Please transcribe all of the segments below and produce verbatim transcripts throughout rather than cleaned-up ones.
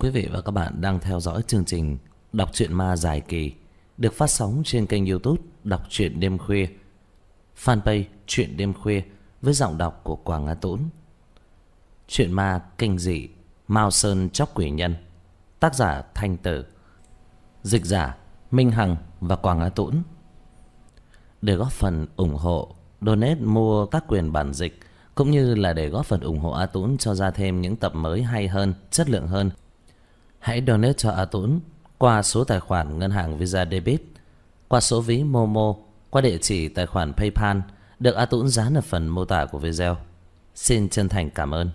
Quý vị và các bạn đang theo dõi chương trình Đọc truyện ma dài kỳ được phát sóng trên kênh YouTube Đọc truyện đêm khuya, fanpage Truyện đêm khuya với giọng đọc của Quảng Á Tũng. Truyện ma kinh dị Mao Sơn Chóc Quỷ Nhân, tác giả Thanh Tử, dịch giả Minh Hằng và Quảng Á Tũng. Để góp phần ủng hộ, donate mua các quyền bản dịch cũng như là để góp phần ủng hộ A Tũng cho ra thêm những tập mới hay hơn, chất lượng hơn, hãy donate cho A Tũng qua số tài khoản ngân hàng Visa Debit, qua số ví Momo, qua địa chỉ tài khoản PayPal được A Tũng dán ở phần mô tả của video. Xin chân thành cảm ơn.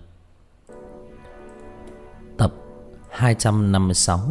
Tập hai trăm năm mươi sáu.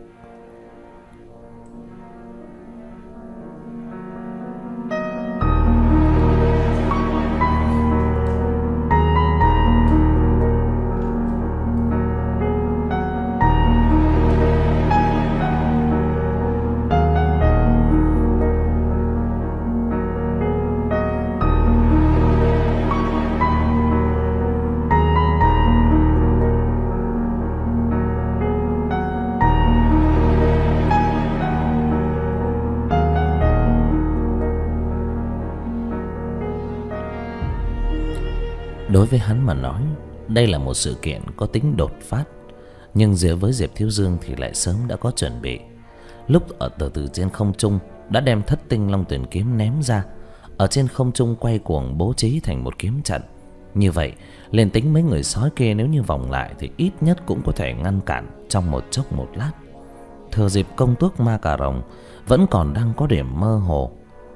Đối với hắn mà nói, đây là một sự kiện có tính đột phát, nhưng giữa với Diệp Thiếu Dương thì lại sớm đã có chuẩn bị. Lúc ở từ từ trên không trung đã đem thất tinh long tuyển kiếm ném ra, ở trên không trung quay cuồng bố trí thành một kiếm trận. Như vậy, liền tính mấy người sói kia nếu như vòng lại thì ít nhất cũng có thể ngăn cản trong một chốc một lát. Thừa dịp công tước ma cà rồng vẫn còn đang có điểm mơ hồ,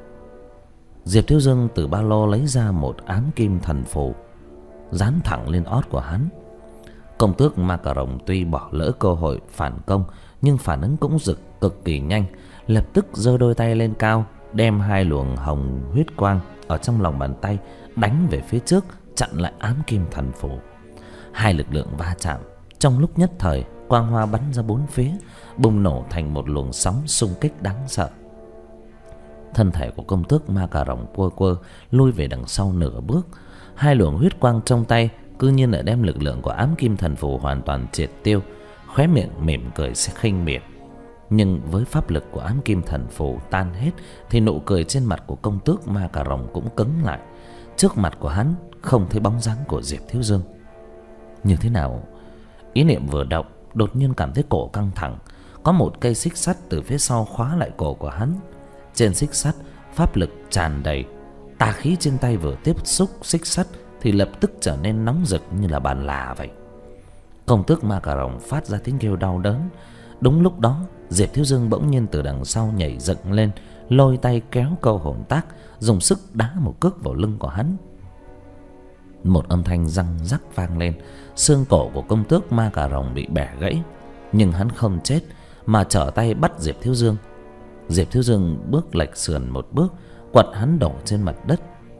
Diệp Thiếu Dương từ ba lô lấy ra một ám kim thần phù, dán thẳng lên ót của hắn. Công tước ma cà rồng tuy bỏ lỡ cơ hội phản công, nhưng phản ứng cũng rực cực kỳ nhanh, lập tức giơ đôi tay lên cao, đem hai luồng hồng huyết quang ở trong lòng bàn tay đánh về phía trước, chặn lại ám kim thần phù. Hai lực lượng va chạm, trong lúc nhất thời quang hoa bắn ra bốn phía, bùng nổ thành một luồng sóng xung kích đáng sợ. Thân thể của công tước ma cà rồng quơ quơ lui về đằng sau nửa bước. Hai luồng huyết quang trong tay cứ nhiên lại đem lực lượng của ám kim thần phù hoàn toàn triệt tiêu. Khóe miệng mỉm cười sẽ khinh miệt, nhưng với pháp lực của ám kim thần phù tan hết thì nụ cười trên mặt của công tước ma cà rồng cũng cứng lại. Trước mặt của hắn không thấy bóng dáng của Diệp Thiếu Dương. Như thế nào? Ý niệm vừa động, đột nhiên cảm thấy cổ căng thẳng. Có một cây xích sắt từ phía sau khóa lại cổ của hắn. Trên xích sắt pháp lực tràn đầy, tà khí trên tay vừa tiếp xúc xích sắt thì lập tức trở nên nóng rực như là bàn là vậy. Công tước ma cà rồng phát ra tiếng kêu đau đớn. Đúng lúc đó, Diệp Thiếu Dương bỗng nhiên từ đằng sau nhảy dựng lên, lôi tay kéo câu hồn tác, dùng sức đá một cước vào lưng của hắn. Một âm thanh răng rắc vang lên, xương cổ của công tước ma cà rồng bị bẻ gãy, nhưng hắn không chết mà trở tay bắt Diệp Thiếu Dương. Diệp Thiếu Dương bước lệch sườn một bước, quật hắn đổ trên mặt đất.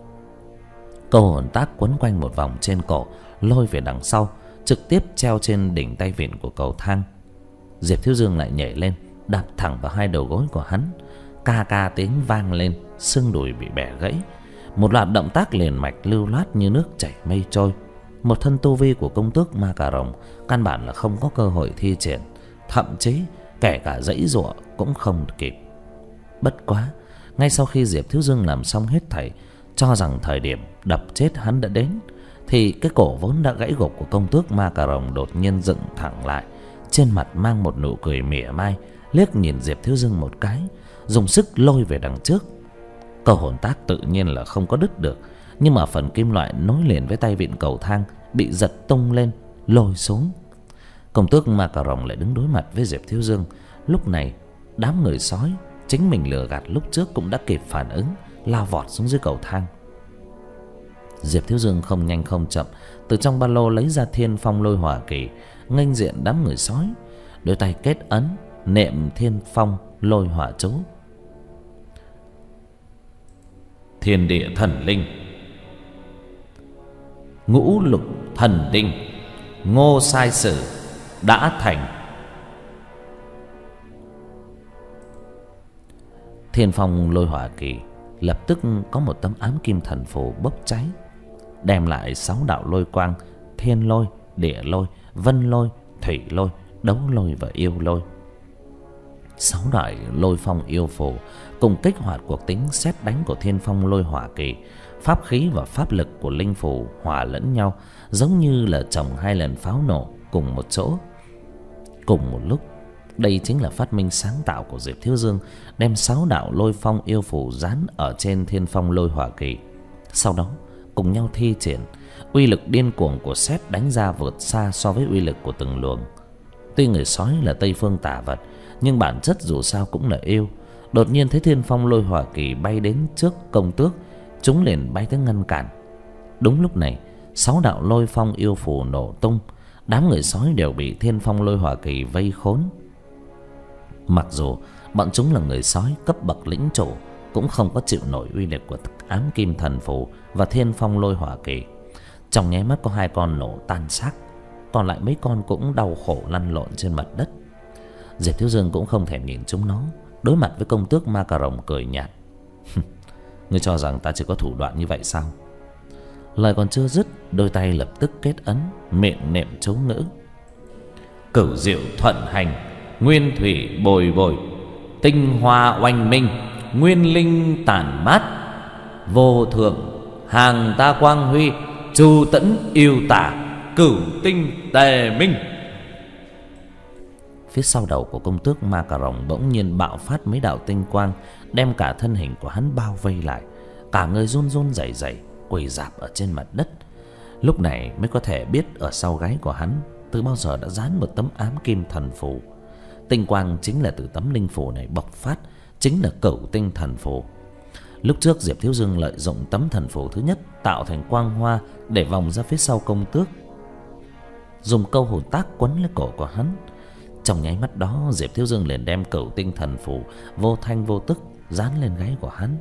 Câu hồn tác quấn quanh một vòng trên cổ, lôi về đằng sau, trực tiếp treo trên đỉnh tay vịn của cầu thang. Diệp Thiếu Dương lại nhảy lên, đạp thẳng vào hai đầu gối của hắn. Ca ca tiếng vang lên, xương đùi bị bẻ gãy. Một loạt động tác liền mạch lưu loát như nước chảy mây trôi. Một thân tu vi của công tước ma cà rồng căn bản là không có cơ hội thi triển, thậm chí kể cả giãy giụa cũng không kịp. Bất quá, ngay sau khi Diệp Thiếu Dương làm xong hết thảy, cho rằng thời điểm đập chết hắn đã đến, thì cái cổ vốn đã gãy gục của công tước ma cà rồng đột nhiên dựng thẳng lại, trên mặt mang một nụ cười mỉa mai, liếc nhìn Diệp Thiếu Dương một cái, dùng sức lôi về đằng trước. Câu hồn tác tự nhiên là không có đứt được, nhưng mà phần kim loại nối liền với tay vịn cầu thang bị giật tung lên, lôi xuống. Công tước ma cà rồng lại đứng đối mặt với Diệp Thiếu Dương. Lúc này đám người sói chính mình lừa gạt lúc trước cũng đã kịp phản ứng, lao vọt xuống dưới cầu thang. Diệp Thiếu Dương không nhanh không chậm, từ trong ba lô lấy ra Thiên Phong Lôi Hỏa Kỳ, nghênh diện đám người sói, đôi tay kết ấn niệm Thiên Phong Lôi Hỏa chú. Thiên địa thần linh, ngũ lục thần đinh, ngô sai sử đã thành. Thiên Phong Lôi Hỏa Kỳ lập tức có một tấm ám kim thần phù bốc cháy, đem lại sáu đạo lôi quang: thiên lôi, địa lôi, vân lôi, thủy lôi, đấu lôi và yêu lôi. Sáu loại lôi phong yêu phù cùng kích hoạt cuộc tính sét đánh của thiên phong lôi hỏa kỳ. Pháp khí và pháp lực của linh phù hòa lẫn nhau, giống như là chồng hai lần pháo nổ cùng một chỗ, cùng một lúc. Đây chính là phát minh sáng tạo của Diệp Thiếu Dương, đem sáu đạo lôi phong yêu phù dán ở trên thiên phong lôi hỏa kỳ, sau đó cùng nhau thi triển. Uy lực điên cuồng của sét đánh ra vượt xa so với uy lực của từng luồng. Tuy người sói là Tây phương tà vật, nhưng bản chất dù sao cũng là yêu. Đột nhiên thấy thiên phong lôi hỏa kỳ bay đến trước Công Tước, chúng liền bay tới ngăn cản. Đúng lúc này, sáu đạo lôi phong yêu phù nổ tung, đám người sói đều bị thiên phong lôi hỏa kỳ vây khốn. Mặc dù bọn chúng là người sói cấp bậc lĩnh chủ, cũng không có chịu nổi uy lực của ám kim thần phù và thiên phong lôi hỏa kỳ. Trong nháy mắt có hai con nổ tan xác, còn lại mấy con cũng đau khổ lăn lộn trên mặt đất. Diệp Thiếu Dương cũng không thèm nhìn chúng nó, đối mặt với Công Tước Ma Cà Rồng cười nhạt. Ngươi cho rằng ta chỉ có thủ đoạn như vậy sao? Lời còn chưa dứt, đôi tay lập tức kết ấn, miệng niệm chú ngữ. Cửu diệu thuận hành, nguyên thủy bồi bồi, tinh hoa oanh minh, nguyên linh tản mát, vô thượng hàng ta quang huy, chu tẫn yêu tả, cửu tinh tề minh. Phía sau đầu của Công Tước Ma Cà Rồng bỗng nhiên bạo phát mấy đạo tinh quang, đem cả thân hình của hắn bao vây lại. Cả người run run rẩy rẩy, quỳ rạp ở trên mặt đất. Lúc này mới có thể biết ở sau gáy của hắn từ bao giờ đã dán một tấm ám kim thần phù. Tinh quang chính là từ tấm linh phù này bộc phát, chính là cửu tinh thần phù. Lúc trước Diệp Thiếu Dương lợi dụng tấm thần phù thứ nhất tạo thành quang hoa để vòng ra phía sau Công Tước, dùng câu hồn tác quấn lấy cổ của hắn. Trong nháy mắt đó, Diệp Thiếu Dương liền đem cửu tinh thần phù vô thanh vô tức dán lên gáy của hắn.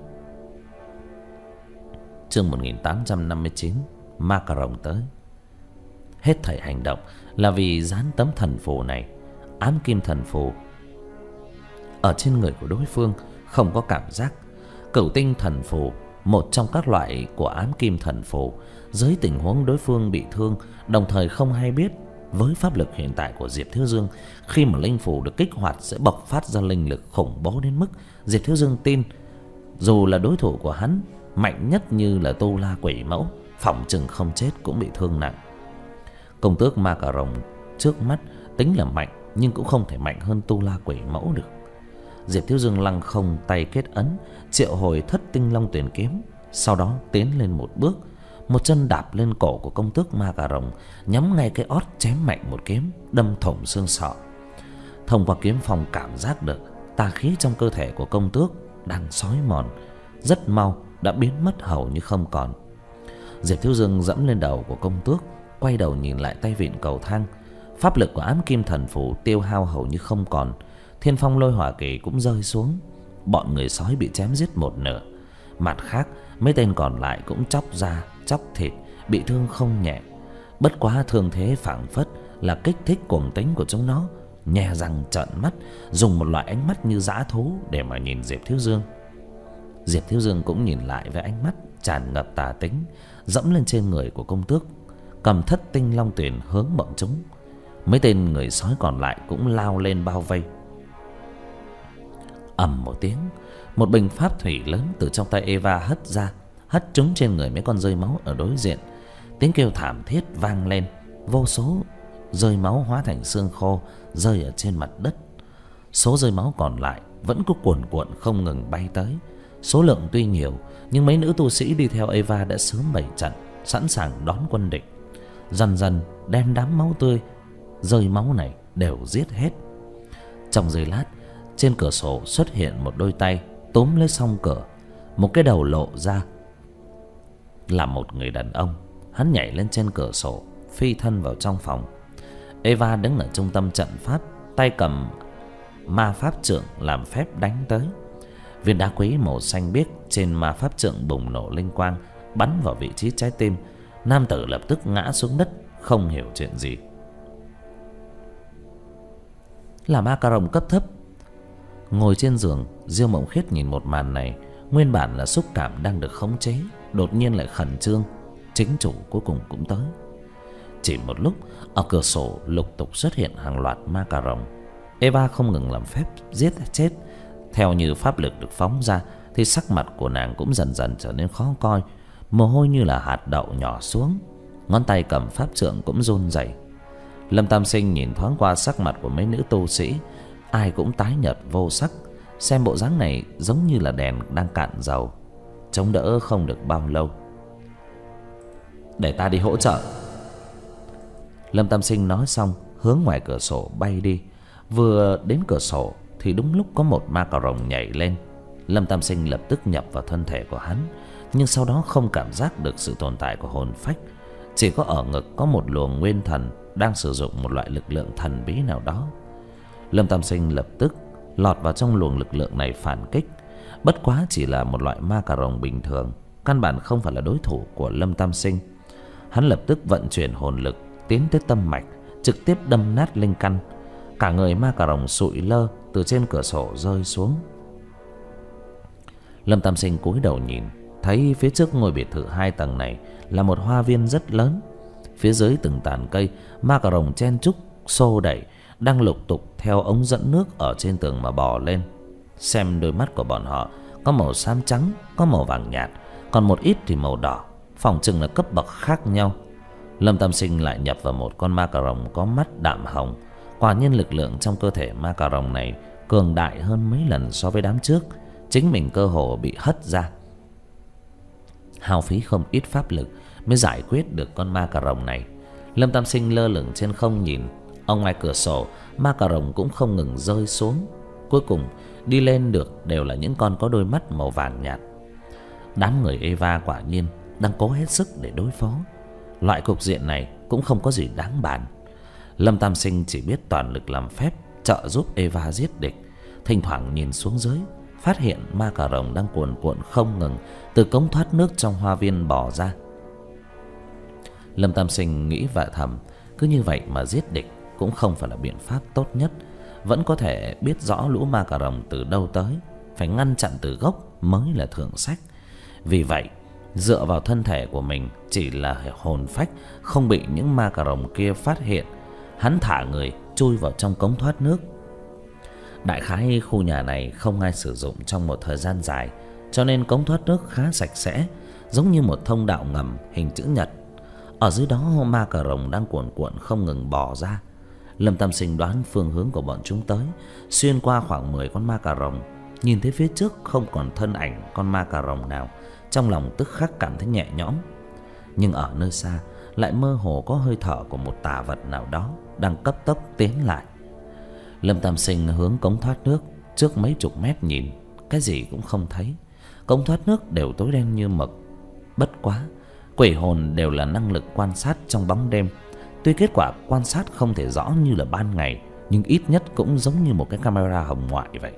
Chương một nghìn tám trăm năm mươi chín, Ma Cà Rồng tới. Hết thảy hành động là vì dán tấm thần phù này. Ám kim thần phù ở trên người của đối phương không có cảm giác. Cửu tinh thần phù, một trong các loại của ám kim thần phù, dưới tình huống đối phương bị thương, đồng thời không hay biết, với pháp lực hiện tại của Diệp Thiếu Dương, khi mà linh phù được kích hoạt sẽ bộc phát ra linh lực khủng bố đến mức Diệp Thiếu Dương tin dù là đối thủ của hắn mạnh nhất như là Tu La Quỷ Mẫu, phỏng chừng không chết cũng bị thương nặng. Công Tước Ma Cà Rồng trước mắt tính là mạnh, nhưng cũng không thể mạnh hơn Tu La Quỷ Mẫu được. Diệp Thiếu Dương lăng không tay kết ấn, triệu hồi Thất Tinh Long Tuyển kiếm, sau đó tiến lên một bước, một chân đạp lên cổ của Công Tước Ma Cà Rồng, nhắm ngay cái ót chém mạnh một kiếm, đâm thủng xương sọ. Thông qua kiếm phong cảm giác được tà khí trong cơ thể của Công Tước đang xói mòn, rất mau đã biến mất hầu như không còn. Diệp Thiếu Dương dẫm lên đầu của Công Tước, quay đầu nhìn lại tay vịn cầu thang. Pháp lực của ám kim thần phù tiêu hao hầu như không còn, thiên phong lôi hỏa kỳ cũng rơi xuống. Bọn người sói bị chém giết một nửa, mặt khác mấy tên còn lại cũng chóc da chóc thịt, bị thương không nhẹ. Bất quá thương thế phảng phất là kích thích cuồng tính của chúng nó, nhè răng trợn mắt, dùng một loại ánh mắt như dã thú để mà nhìn Diệp Thiếu Dương. Diệp Thiếu Dương cũng nhìn lại với ánh mắt tràn ngập tà tính, dẫm lên trên người của Công Tước, cầm Thất Tinh Long Tuyển hướng bọn chúng. Mấy tên người sói còn lại cũng lao lên bao vây. Ầm một tiếng, một bình pháp thủy lớn từ trong tay Eva hất ra, hất trúng trên người mấy con rơi máu ở đối diện. Tiếng kêu thảm thiết vang lên, vô số rơi máu hóa thành xương khô rơi ở trên mặt đất. Số rơi máu còn lại vẫn cứ cuồn cuộn không ngừng bay tới. Số lượng tuy nhiều, nhưng mấy nữ tu sĩ đi theo Eva đã sớm bày trận, sẵn sàng đón quân địch. Dần dần đem đám máu tươi rơi máu này đều giết hết. Trong giây lát, trên cửa sổ xuất hiện một đôi tay túm lấy song cửa, một cái đầu lộ ra là một người đàn ông. Hắn nhảy lên trên cửa sổ, phi thân vào trong phòng. Eva đứng ở trung tâm trận pháp, tay cầm ma pháp trượng làm phép đánh tới. Viên đá quý màu xanh biếc trên ma pháp trượng bùng nổ linh quang, bắn vào vị trí trái tim. Nam tử lập tức ngã xuống đất, không hiểu chuyện gì. Là Ma Cà Rồng cấp thấp. Ngồi trên giường, Diêu Mộng Khiết nhìn một màn này, nguyên bản là xúc cảm đang được khống chế, đột nhiên lại khẩn trương. Chính chủ cuối cùng cũng tới. Chỉ một lúc, ở cửa sổ lục tục xuất hiện hàng loạt ma cà rồng. Eva không ngừng làm phép giết chết. Theo như pháp lực được phóng ra thì sắc mặt của nàng cũng dần dần trở nên khó coi, mồ hôi như là hạt đậu nhỏ xuống, ngón tay cầm pháp trượng cũng run rẩy. Lâm Tam Sinh nhìn thoáng qua sắc mặt của mấy nữ tu sĩ, ai cũng tái nhợt vô sắc, xem bộ dáng này giống như là đèn đang cạn dầu, chống đỡ không được bao lâu. Để ta đi hỗ trợ. Lâm Tam Sinh nói xong hướng ngoài cửa sổ bay đi. Vừa đến cửa sổ thì đúng lúc có một ma cà rồng nhảy lên. Lâm Tam Sinh lập tức nhập vào thân thể của hắn, nhưng sau đó không cảm giác được sự tồn tại của hồn phách. Chỉ có ở ngực có một luồng nguyên thần đang sử dụng một loại lực lượng thần bí nào đó. Lâm Tam Sinh lập tức lọt vào trong luồng lực lượng này phản kích. Bất quá chỉ là một loại ma cà rồng bình thường, căn bản không phải là đối thủ của Lâm Tam Sinh. Hắn lập tức vận chuyển hồn lực tiến tới tâm mạch, trực tiếp đâm nát linh căn. Cả người ma cà rồng sụi lơ từ trên cửa sổ rơi xuống. Lâm Tam Sinh cúi đầu nhìn, thấy phía trước ngôi biệt thự hai tầng này là một hoa viên rất lớn. Phía dưới từng tàn cây, ma cà rồng chen chúc xô đẩy, đang lục tục theo ống dẫn nước ở trên tường mà bò lên. Xem đôi mắt của bọn họ, có màu xám trắng, có màu vàng nhạt, còn một ít thì màu đỏ, phỏng chừng là cấp bậc khác nhau. Lâm Tam Sinh lại nhập vào một con ma cà rồng có mắt đạm hồng. Quả nhiên lực lượng trong cơ thể ma cà rồng này cường đại hơn mấy lần so với đám trước. Chính mình cơ hồ bị hất ra, hao phí không ít pháp lực mới giải quyết được con ma cà rồng này. Lâm Tam Sinh lơ lửng trên không nhìn, ở ngoài cửa sổ ma cà rồng cũng không ngừng rơi xuống. Cuối cùng đi lên được đều là những con có đôi mắt màu vàng nhạt. Đám người Eva quả nhiên đang cố hết sức để đối phó. Loại cục diện này cũng không có gì đáng bàn. Lâm Tam Sinh chỉ biết toàn lực làm phép trợ giúp Eva giết địch. Thỉnh thoảng nhìn xuống dưới, phát hiện ma cà rồng đang cuồn cuộn không ngừng từ cống thoát nước trong hoa viên bò ra. Lâm Tam Sinh nghĩ và thầm, cứ như vậy mà giết địch cũng không phải là biện pháp tốt nhất. Vẫn có thể biết rõ lũ ma cà rồng từ đâu tới, phải ngăn chặn từ gốc mới là thượng sách. Vì vậy dựa vào thân thể của mình chỉ là hồn phách không bị những ma cà rồng kia phát hiện, hắn thả người chui vào trong cống thoát nước. Đại khái khu nhà này không ai sử dụng trong một thời gian dài, cho nên cống thoát nước khá sạch sẽ, giống như một thông đạo ngầm hình chữ nhật. Ở dưới đó ma cà rồng đang cuồn cuộn không ngừng bò ra. Lâm Tam Sinh đoán phương hướng của bọn chúng tới, xuyên qua khoảng mười con ma cà rồng, nhìn thấy phía trước không còn thân ảnh con ma cà rồng nào, trong lòng tức khắc cảm thấy nhẹ nhõm. Nhưng ở nơi xa lại mơ hồ có hơi thở của một tà vật nào đó đang cấp tốc tiến lại. Lâm Tam Sinh hướng cống thoát nước trước mấy chục mét nhìn, cái gì cũng không thấy. Cống thoát nước đều tối đen như mực. Bất quá, quỷ hồn đều là năng lực quan sát trong bóng đêm. Tuy kết quả quan sát không thể rõ như là ban ngày, nhưng ít nhất cũng giống như một cái camera hồng ngoại vậy.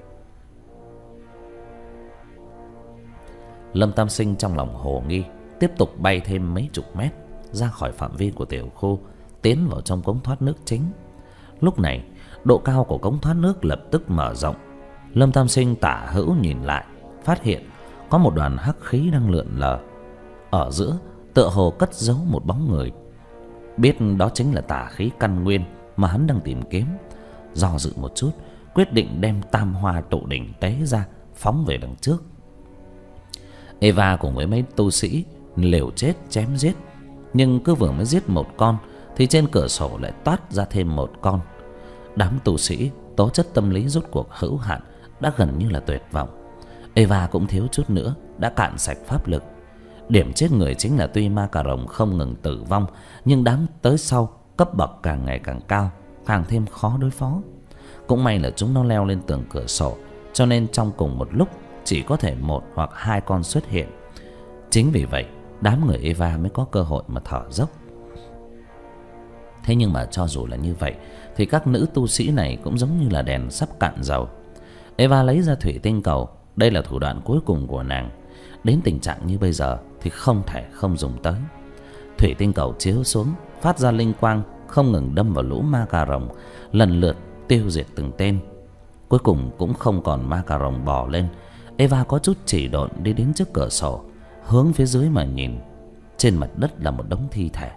Lâm Tam Sinh trong lòng hồ nghi, tiếp tục bay thêm mấy chục mét ra khỏi phạm vi của tiểu khu, tiến vào trong cống thoát nước chính. Lúc này độ cao của cống thoát nước lập tức mở rộng. Lâm Tam Sinh tả hữu nhìn lại, phát hiện có một đoàn hắc khí đang lượn lờ. Ở giữa tựa hồ cất giấu một bóng người. Biết đó chính là tà khí căn nguyên mà hắn đang tìm kiếm, do dự một chút, quyết định đem tam hoa tụ đỉnh tế ra, phóng về đằng trước. Eva cùng với mấy tu sĩ liều chết chém giết, nhưng cứ vừa mới giết một con thì trên cửa sổ lại toát ra thêm một con. Đám tu sĩ tố chất tâm lý rốt cuộc hữu hạn, đã gần như là tuyệt vọng. Eva cũng thiếu chút nữa đã cạn sạch pháp lực. Điểm chết người chính là tuy ma cà rồng không ngừng tử vong, nhưng đám tới sau cấp bậc càng ngày càng cao, càng thêm khó đối phó. Cũng may là chúng nó leo lên tường cửa sổ, cho nên trong cùng một lúc chỉ có thể một hoặc hai con xuất hiện. Chính vì vậy đám người Eva mới có cơ hội mà thở dốc. Thế nhưng mà cho dù là như vậy thì các nữ tu sĩ này cũng giống như là đèn sắp cạn dầu. Eva lấy ra thủy tinh cầu, đây là thủ đoạn cuối cùng của nàng. Đến tình trạng như bây giờ thì không thể không dùng tới. Thủy tinh cầu chiếu xuống, phát ra linh quang, không ngừng đâm vào lũ ma cà rồng, lần lượt tiêu diệt từng tên. Cuối cùng cũng không còn ma cà rồng bò lên. Eva có chút chỉ độn đi đến trước cửa sổ, hướng phía dưới mà nhìn. Trên mặt đất là một đống thi thể,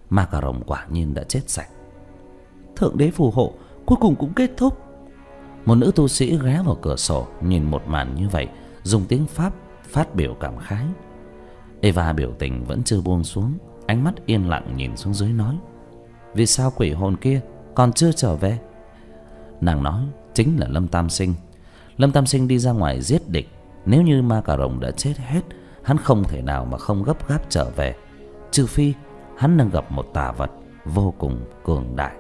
Ma Cà Rồng quả nhiên đã chết sạch. Thượng đế phù hộ, cuối cùng cũng kết thúc. Một nữ tu sĩ ghé vào cửa sổ nhìn một màn như vậy, dùng tiếng Pháp phát biểu cảm khái. Eva biểu tình vẫn chưa buông xuống, ánh mắt yên lặng nhìn xuống dưới nói: vì sao quỷ hồn kia còn chưa trở về? Nàng nói chính là Lâm Tam Sinh. Lâm Tam Sinh đi ra ngoài giết địch. Nếu như Ma Cà Rồng đã chết hết, hắn không thể nào mà không gấp gáp trở về, trừ phi hắn đang gặp một tà vật vô cùng cường đại.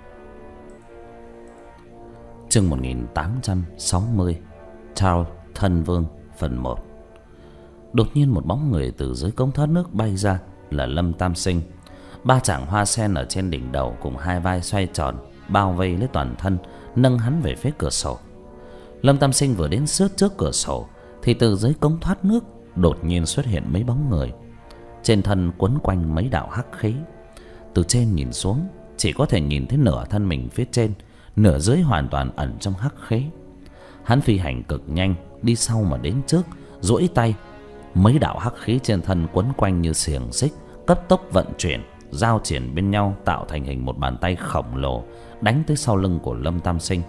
Chương một nghìn tám trăm sáu mươi, Charles Thân Vương phần một. Đột nhiên một bóng người từ dưới cống thoát nước bay ra, là Lâm Tam Sinh. Ba chảng hoa sen ở trên đỉnh đầu cùng hai vai xoay tròn bao vây lấy toàn thân, nâng hắn về phía cửa sổ. Lâm Tam Sinh vừa đến sướt trước cửa sổ thì từ dưới cống thoát nước đột nhiên xuất hiện mấy bóng người. Trên thân quấn quanh mấy đạo hắc khí. Từ trên nhìn xuống chỉ có thể nhìn thấy nửa thân mình phía trên, nửa dưới hoàn toàn ẩn trong hắc khí. Hắn phi hành cực nhanh, đi sau mà đến trước, duỗi tay. Mấy đạo hắc khí trên thân quấn quanh như xiềng xích, cấp tốc vận chuyển, giao triển bên nhau tạo thành hình một bàn tay khổng lồ, đánh tới sau lưng của Lâm Tam Sinh.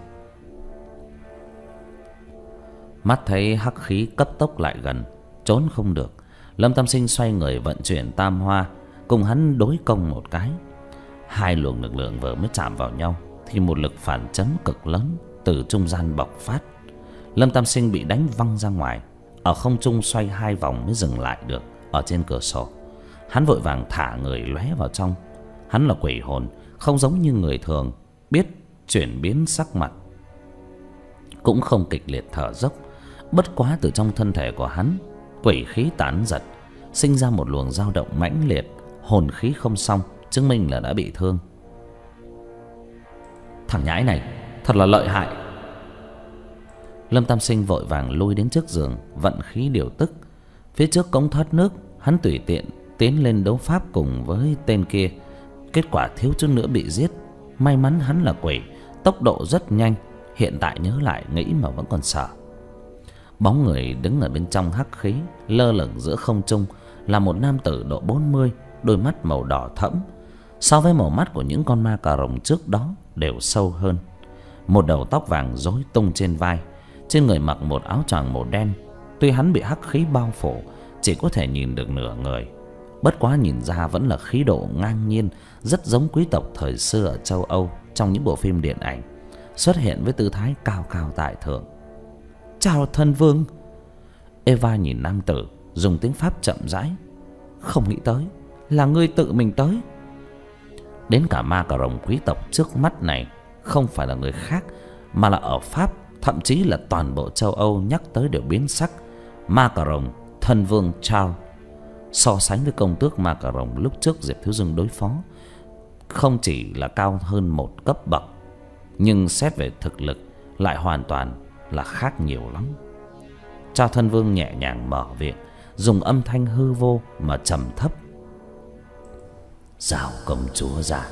Mắt thấy hắc khí cấp tốc lại gần, trốn không được, Lâm Tam Sinh xoay người vận chuyển tam hoa, cùng hắn đối công một cái. Hai luồng lực lượng vừa mới chạm vào nhau thì một lực phản chấn cực lớn từ trung gian bộc phát. Lâm Tam Sinh bị đánh văng ra ngoài, ở không trung xoay hai vòng mới dừng lại được ở trên cửa sổ. Hắn vội vàng thả người lóe vào trong. Hắn là quỷ hồn, không giống như người thường, biết chuyển biến sắc mặt, cũng không kịch liệt thở dốc. Bất quá từ trong thân thể của hắn, quỷ khí tán giật, sinh ra một luồng dao động mãnh liệt, hồn khí không xong, chứng minh là đã bị thương. Thằng nhãi này thật là lợi hại. Lâm Tam Sinh vội vàng lui đến trước giường, vận khí điều tức. Phía trước cống thoát nước, hắn tùy tiện tiến lên đấu pháp cùng với tên kia. Kết quả thiếu chút nữa bị giết. May mắn hắn là quỷ, tốc độ rất nhanh. Hiện tại nhớ lại nghĩ mà vẫn còn sợ. Bóng người đứng ở bên trong hắc khí, lơ lửng giữa không trung, là một nam tử độ bốn mươi, đôi mắt màu đỏ thẫm. So với màu mắt của những con ma cà rồng trước đó đều sâu hơn. Một đầu tóc vàng rối tung trên vai, trên người mặc một áo choàng màu đen. Tuy hắn bị hắc khí bao phủ, chỉ có thể nhìn được nửa người. Bất quá nhìn ra vẫn là khí độ ngang nhiên, rất giống quý tộc thời xưa ở châu Âu trong những bộ phim điện ảnh, xuất hiện với tư thái cao cao tại thượng. Chào thân vương. Eva nhìn nam tử, dùng tiếng Pháp chậm rãi: không nghĩ tới là ngươi tự mình tới. Đến cả ma cà rồng quý tộc trước mắt này không phải là người khác, mà là ở Pháp, thậm chí là toàn bộ châu Âu nhắc tới đều biến sắc. Ma cà rồng thân vương Charles. So sánh với công tước ma cà rồng lúc trước Diệp Thiếu Dương đối phó, không chỉ là cao hơn một cấp bậc, nhưng xét về thực lực lại hoàn toàn là khác nhiều lắm. Cha thân vương nhẹ nhàng mở miệng, dùng âm thanh hư vô mà trầm thấp: giao công chúa ra.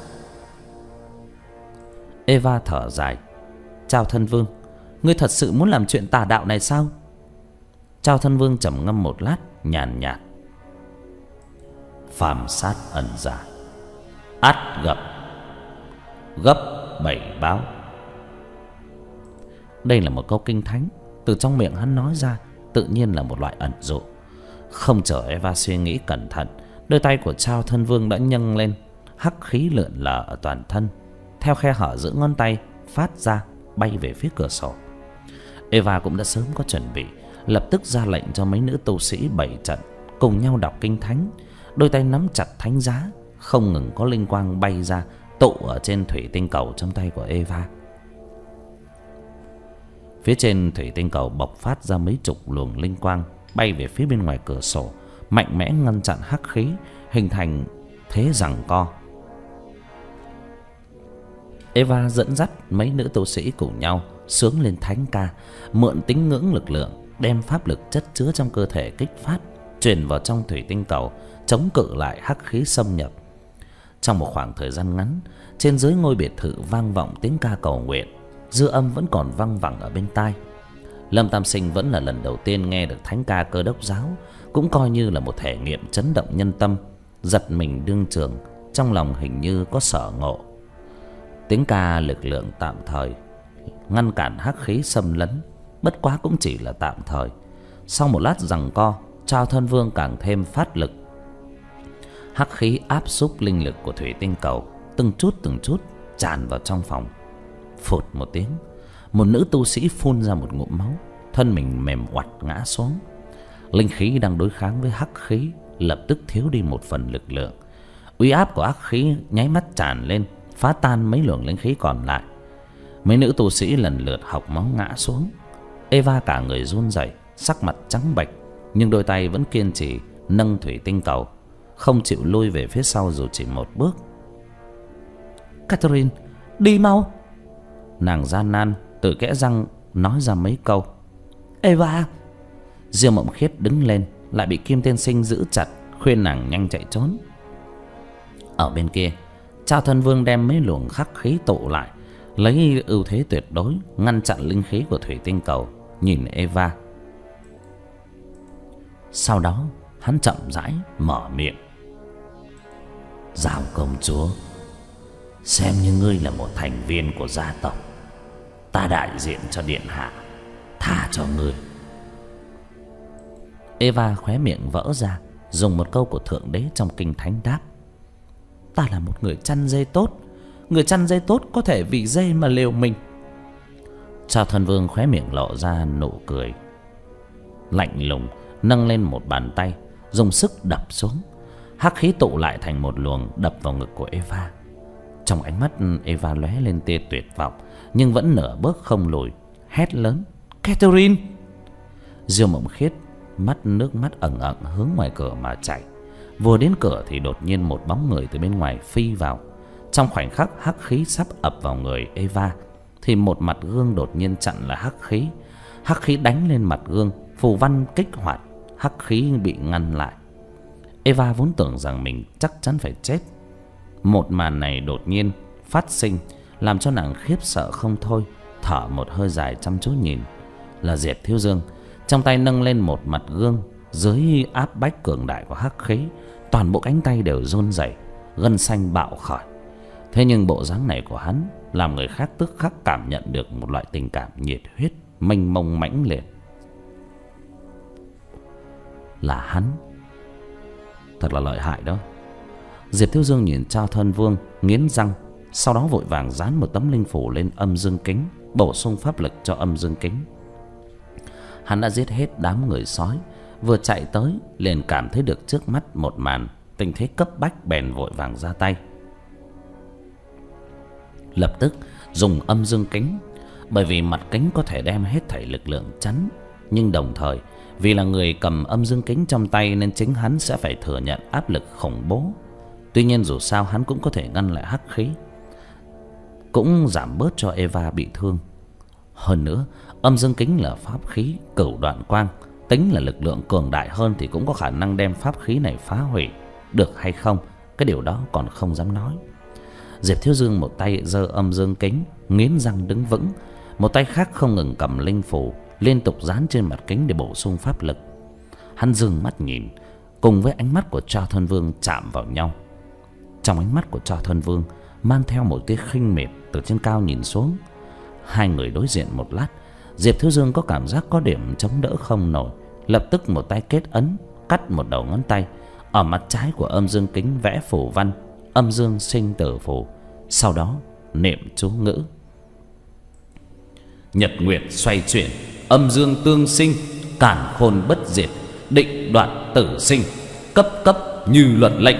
Eva thở dài: chào thân vương, ngươi thật sự muốn làm chuyện tà đạo này sao? Chào thân vương trầm ngâm một lát, nhàn nhạt: phàm sát ẩn giả, át gặp gấp bảy báo. Đây là một câu kinh thánh, từ trong miệng hắn nói ra tự nhiên là một loại ẩn dụ. Không chờ Eva suy nghĩ cẩn thận, đôi tay của Trao thân vương đã nhấng lên, hắc khí lượn lờ ở toàn thân, theo khe hở giữa ngón tay phát ra, bay về phía cửa sổ. Eva cũng đã sớm có chuẩn bị, lập tức ra lệnh cho mấy nữ tu sĩ bảy trận cùng nhau đọc kinh thánh. Đôi tay nắm chặt thánh giá, không ngừng có linh quang bay ra, tụ ở trên thủy tinh cầu trong tay của Eva. Phía trên thủy tinh cầu bộc phát ra mấy chục luồng linh quang, bay về phía bên ngoài cửa sổ, mạnh mẽ ngăn chặn hắc khí, hình thành thế giằng co. Eva dẫn dắt mấy nữ tu sĩ cùng nhau xướng lên thánh ca, mượn tín ngưỡng lực lượng, đem pháp lực chất chứa trong cơ thể kích phát, truyền vào trong thủy tinh cầu, chống cự lại hắc khí xâm nhập. Trong một khoảng thời gian ngắn, trên dưới ngôi biệt thự vang vọng tiếng ca cầu nguyện, dư âm vẫn còn văng vẳng ở bên tai. Lâm Tam Sinh vẫn là lần đầu tiên nghe được thánh ca Cơ Đốc giáo, cũng coi như là một thể nghiệm chấn động nhân tâm. Giật mình đương trường, trong lòng hình như có sở ngộ. Tiếng ca lực lượng tạm thời ngăn cản hắc khí xâm lấn, bất quá cũng chỉ là tạm thời. Sau một lát giằng co, Trảo Thân Vương càng thêm phát lực. Hắc khí áp xúc linh lực của thủy tinh cầu, từng chút từng chút tràn vào trong phòng. Phụt một tiếng, một nữ tu sĩ phun ra một ngụm máu, thân mình mềm oặt ngã xuống. Linh khí đang đối kháng với hắc khí lập tức thiếu đi một phần lực lượng. Uy áp của hắc khí nháy mắt tràn lên, phá tan mấy luồng linh khí còn lại. Mấy nữ tu sĩ lần lượt hộc máu ngã xuống. Eva cả người run rẩy, sắc mặt trắng bệch, nhưng đôi tay vẫn kiên trì nâng thủy tinh cầu, không chịu lui về phía sau dù chỉ một bước. Catherine, đi mau! Nàng gian nan tự kẽ răng nói ra mấy câu. Eva! Diêu Mộng Khiết đứng lên, lại bị Kim Tiên Sinh giữ chặt, khuyên nàng nhanh chạy trốn. Ở bên kia, Trảo Thân Vương đem mấy luồng khắc khí tụ lại, lấy ưu thế tuyệt đối ngăn chặn linh khí của thủy tinh cầu, nhìn Eva. Sau đó hắn chậm rãi mở miệng. Giao công chúa, xem như ngươi là một thành viên của gia tộc, ta đại diện cho điện hạ tha cho ngươi. Eva khóe miệng vỡ ra, dùng một câu của thượng đế trong kinh thánh đáp. Ta là một người chăn dê tốt, người chăn dê tốt có thể vì dê mà liều mình. Trảo Thân Vương khóe miệng lộ ra nụ cười lạnh lùng, nâng lên một bàn tay, dùng sức đập xuống. Hắc khí tụ lại thành một luồng đập vào ngực của Eva. Trong ánh mắt Eva lóe lên tia tuyệt vọng, nhưng vẫn nửa bước không lùi, hét lớn: Catherine! Diêu Mộng Khiết mắt nước mắt ẩn ẩn hướng ngoài cửa mà chạy. Vừa đến cửa thì đột nhiên một bóng người từ bên ngoài phi vào. Trong khoảnh khắc hắc khí sắp ập vào người Eva thì một mặt gương đột nhiên chặn lại hắc khí. Hắc khí đánh lên mặt gương, phù văn kích hoạt, hắc khí bị ngăn lại. Eva vốn tưởng rằng mình chắc chắn phải chết. Một màn này đột nhiên phát sinh làm cho nàng khiếp sợ không thôi, thở một hơi dài chăm chú nhìn. Là Diệp Thiếu Dương, trong tay nâng lên một mặt gương. Dưới áp bách cường đại của hắc khí, toàn bộ cánh tay đều run rẩy, gân xanh bạo khởi. Thế nhưng bộ dáng này của hắn làm người khác tức khắc cảm nhận được một loại tình cảm nhiệt huyết mênh mông mãnh liệt. Là hắn, thật là lợi hại đó. Diệp Thiếu Dương nhìn Trảo Thân Vương nghiến răng, sau đó vội vàng dán một tấm linh phủ lên âm dương kính, bổ sung pháp lực cho âm dương kính. Hắn đã giết hết đám người sói, vừa chạy tới liền cảm thấy được trước mắt một màn tình thế cấp bách, bèn vội vàng ra tay. Lập tức dùng âm dương kính, bởi vì mặt kính có thể đem hết thảy lực lượng chắn, nhưng đồng thời vì là người cầm âm dương kính trong tay nên chính hắn sẽ phải thừa nhận áp lực khủng bố. Tuy nhiên dù sao hắn cũng có thể ngăn lại hắc khí, cũng giảm bớt cho Eva bị thương. Hơn nữa âm dương kính là pháp khí cửu đoạn quang, tính là lực lượng cường đại hơn thì cũng có khả năng đem pháp khí này phá hủy. Được hay không, cái điều đó còn không dám nói. Diệp Thiếu Dương một tay giơ âm dương kính, nghiến răng đứng vững, một tay khác không ngừng cầm linh phủ liên tục dán trên mặt kính để bổ sung pháp lực. Hắn dừng mắt nhìn, cùng với ánh mắt của Trảo Thân Vương chạm vào nhau. Trong ánh mắt của Trảo Thân Vương mang theo một tia khinh miệt từ trên cao nhìn xuống. Hai người đối diện một lát, Diệp Thiếu Dương có cảm giác có điểm chống đỡ không nổi, lập tức một tay kết ấn, cắt một đầu ngón tay, ở mặt trái của âm dương kính vẽ phù văn âm dương sinh tử phù, sau đó niệm chú ngữ: Nhật nguyệt xoay chuyển, âm dương tương sinh, càn khôn bất diệt, định đoạn tử sinh, cấp cấp như luật lệnh.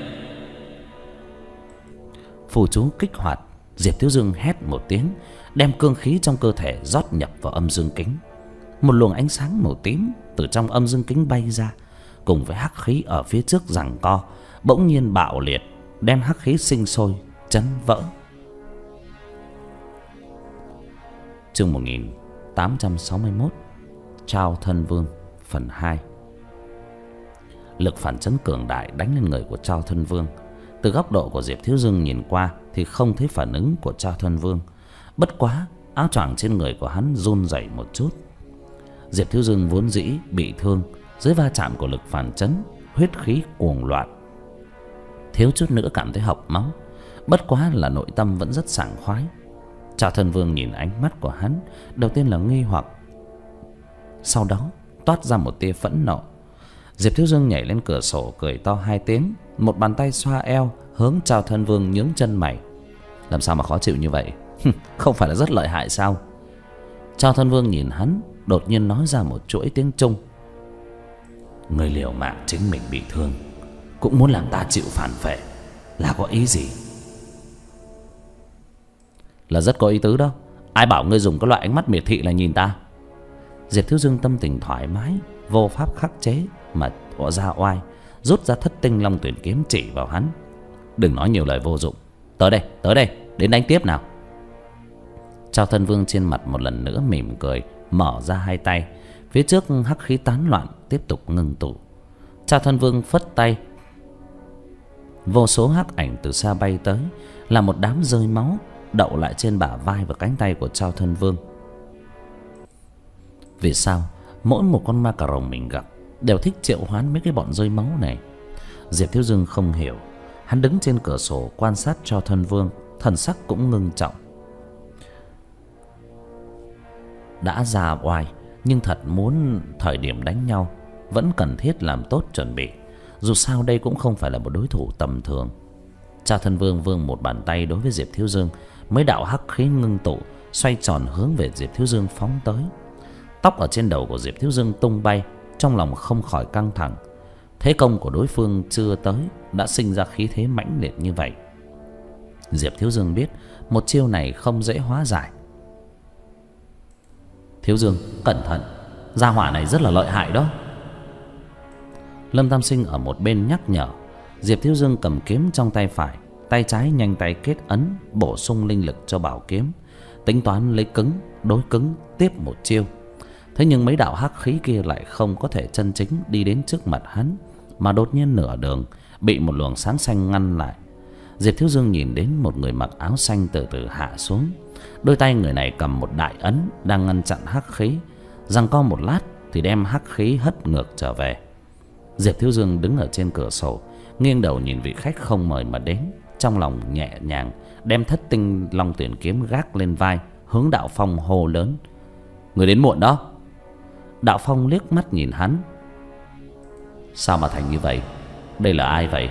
Phù chú kích hoạt, Diệp Thiếu Dương hét một tiếng, đem cương khí trong cơ thể rót nhập vào âm dương kính. Một luồng ánh sáng màu tím từ trong âm dương kính bay ra, cùng với hắc khí ở phía trước giằng co, bỗng nhiên bạo liệt, đem hắc khí sinh sôi chấn vỡ. Chương một nghìn tám trăm sáu mươi mốt, Trảo Thân Vương phần hai. Lực phản chấn cường đại đánh lên người của Trảo Thân Vương. Từ góc độ của Diệp Thiếu Dương nhìn qua thì không thấy phản ứng của Trảo Thân Vương, bất quá áo choàng trên người của hắn run rẩy một chút. Diệp Thiếu Dương vốn dĩ bị thương, dưới va chạm của lực phản chấn, huyết khí cuồng loạn, thiếu chút nữa cảm thấy hộc máu. Bất quá là nội tâm vẫn rất sảng khoái. Trảo Thân Vương nhìn ánh mắt của hắn, đầu tiên là nghi hoặc, sau đó toát ra một tia phẫn nộ. Diệp Thiếu Dương nhảy lên cửa sổ cười to hai tiếng, một bàn tay xoa eo hướng Trảo Thân Vương nhướng chân mày. Làm sao mà khó chịu như vậy? Không phải là rất lợi hại sao? Trảo Thân Vương nhìn hắn, đột nhiên nói ra một chuỗi tiếng Trung. Người liều mạng chính mình bị thương, cũng muốn làm ta chịu phản phệ, là có ý gì? Là rất có ý tứ đó. Ai bảo ngươi dùng cái loại ánh mắt miệt thị là nhìn ta? Diệp Thiếu Dương tâm tình thoải mái, vô pháp khắc chế mà tỏ ra oai, rút ra thất tinh long tuyển kiếm chỉ vào hắn. Đừng nói nhiều lời vô dụng. Tới đây, tới đây, đến đánh tiếp nào. Trảo Thân Vương trên mặt một lần nữa mỉm cười, mở ra hai tay. Phía trước hắc khí tán loạn tiếp tục ngưng tụ. Trảo Thân Vương phất tay, vô số hắc ảnh từ xa bay tới, là một đám rơi máu đậu lại trên bả vai và cánh tay của Trảo Thân Vương. Vì sao mỗi một con ma cà rồng mình gặp đều thích triệu hoán mấy cái bọn rơi máu này? Diệp Thiếu Dương không hiểu. Hắn đứng trên cửa sổ quan sát Trảo Thân Vương, thần sắc cũng ngưng trọng. Đã ra oai, nhưng thật muốn thời điểm đánh nhau vẫn cần thiết làm tốt chuẩn bị. Dù sao đây cũng không phải là một đối thủ tầm thường. Trảo Thân Vương vươn một bàn tay đối với Diệp Thiếu Dương, mấy đạo hắc khí ngưng tụ xoay tròn hướng về Diệp Thiếu Dương phóng tới. Tóc ở trên đầu của Diệp Thiếu Dương tung bay, trong lòng không khỏi căng thẳng. Thế công của đối phương chưa tới đã sinh ra khí thế mãnh liệt như vậy. Diệp Thiếu Dương biết một chiêu này không dễ hóa giải. Thiếu Dương, cẩn thận, gia hỏa này rất là lợi hại đó. Lâm Tam Sinh ở một bên nhắc nhở. Diệp Thiếu Dương cầm kiếm trong tay phải, tay trái nhanh tay kết ấn, bổ sung linh lực cho bảo kiếm, tính toán lấy cứng đối cứng tiếp một chiêu. Thế nhưng mấy đạo hắc khí kia lại không có thể chân chính đi đến trước mặt hắn, mà đột nhiên nửa đường bị một luồng sáng xanh ngăn lại. Diệp Thiếu Dương nhìn đến một người mặc áo xanh từ từ hạ xuống. Đôi tay người này cầm một đại ấn đang ngăn chặn hắc khí. Giằng co một lát thì đem hắc khí hất ngược trở về. Diệp Thiếu Dương đứng ở trên cửa sổ, nghiêng đầu nhìn vị khách không mời mà đến, trong lòng nhẹ nhàng đem thất tinh long tuyển kiếm gác lên vai, hướng Đạo Phong hô lớn: Người đến muộn đó. Đạo Phong liếc mắt nhìn hắn. Sao mà thành như vậy? Đây là ai vậy?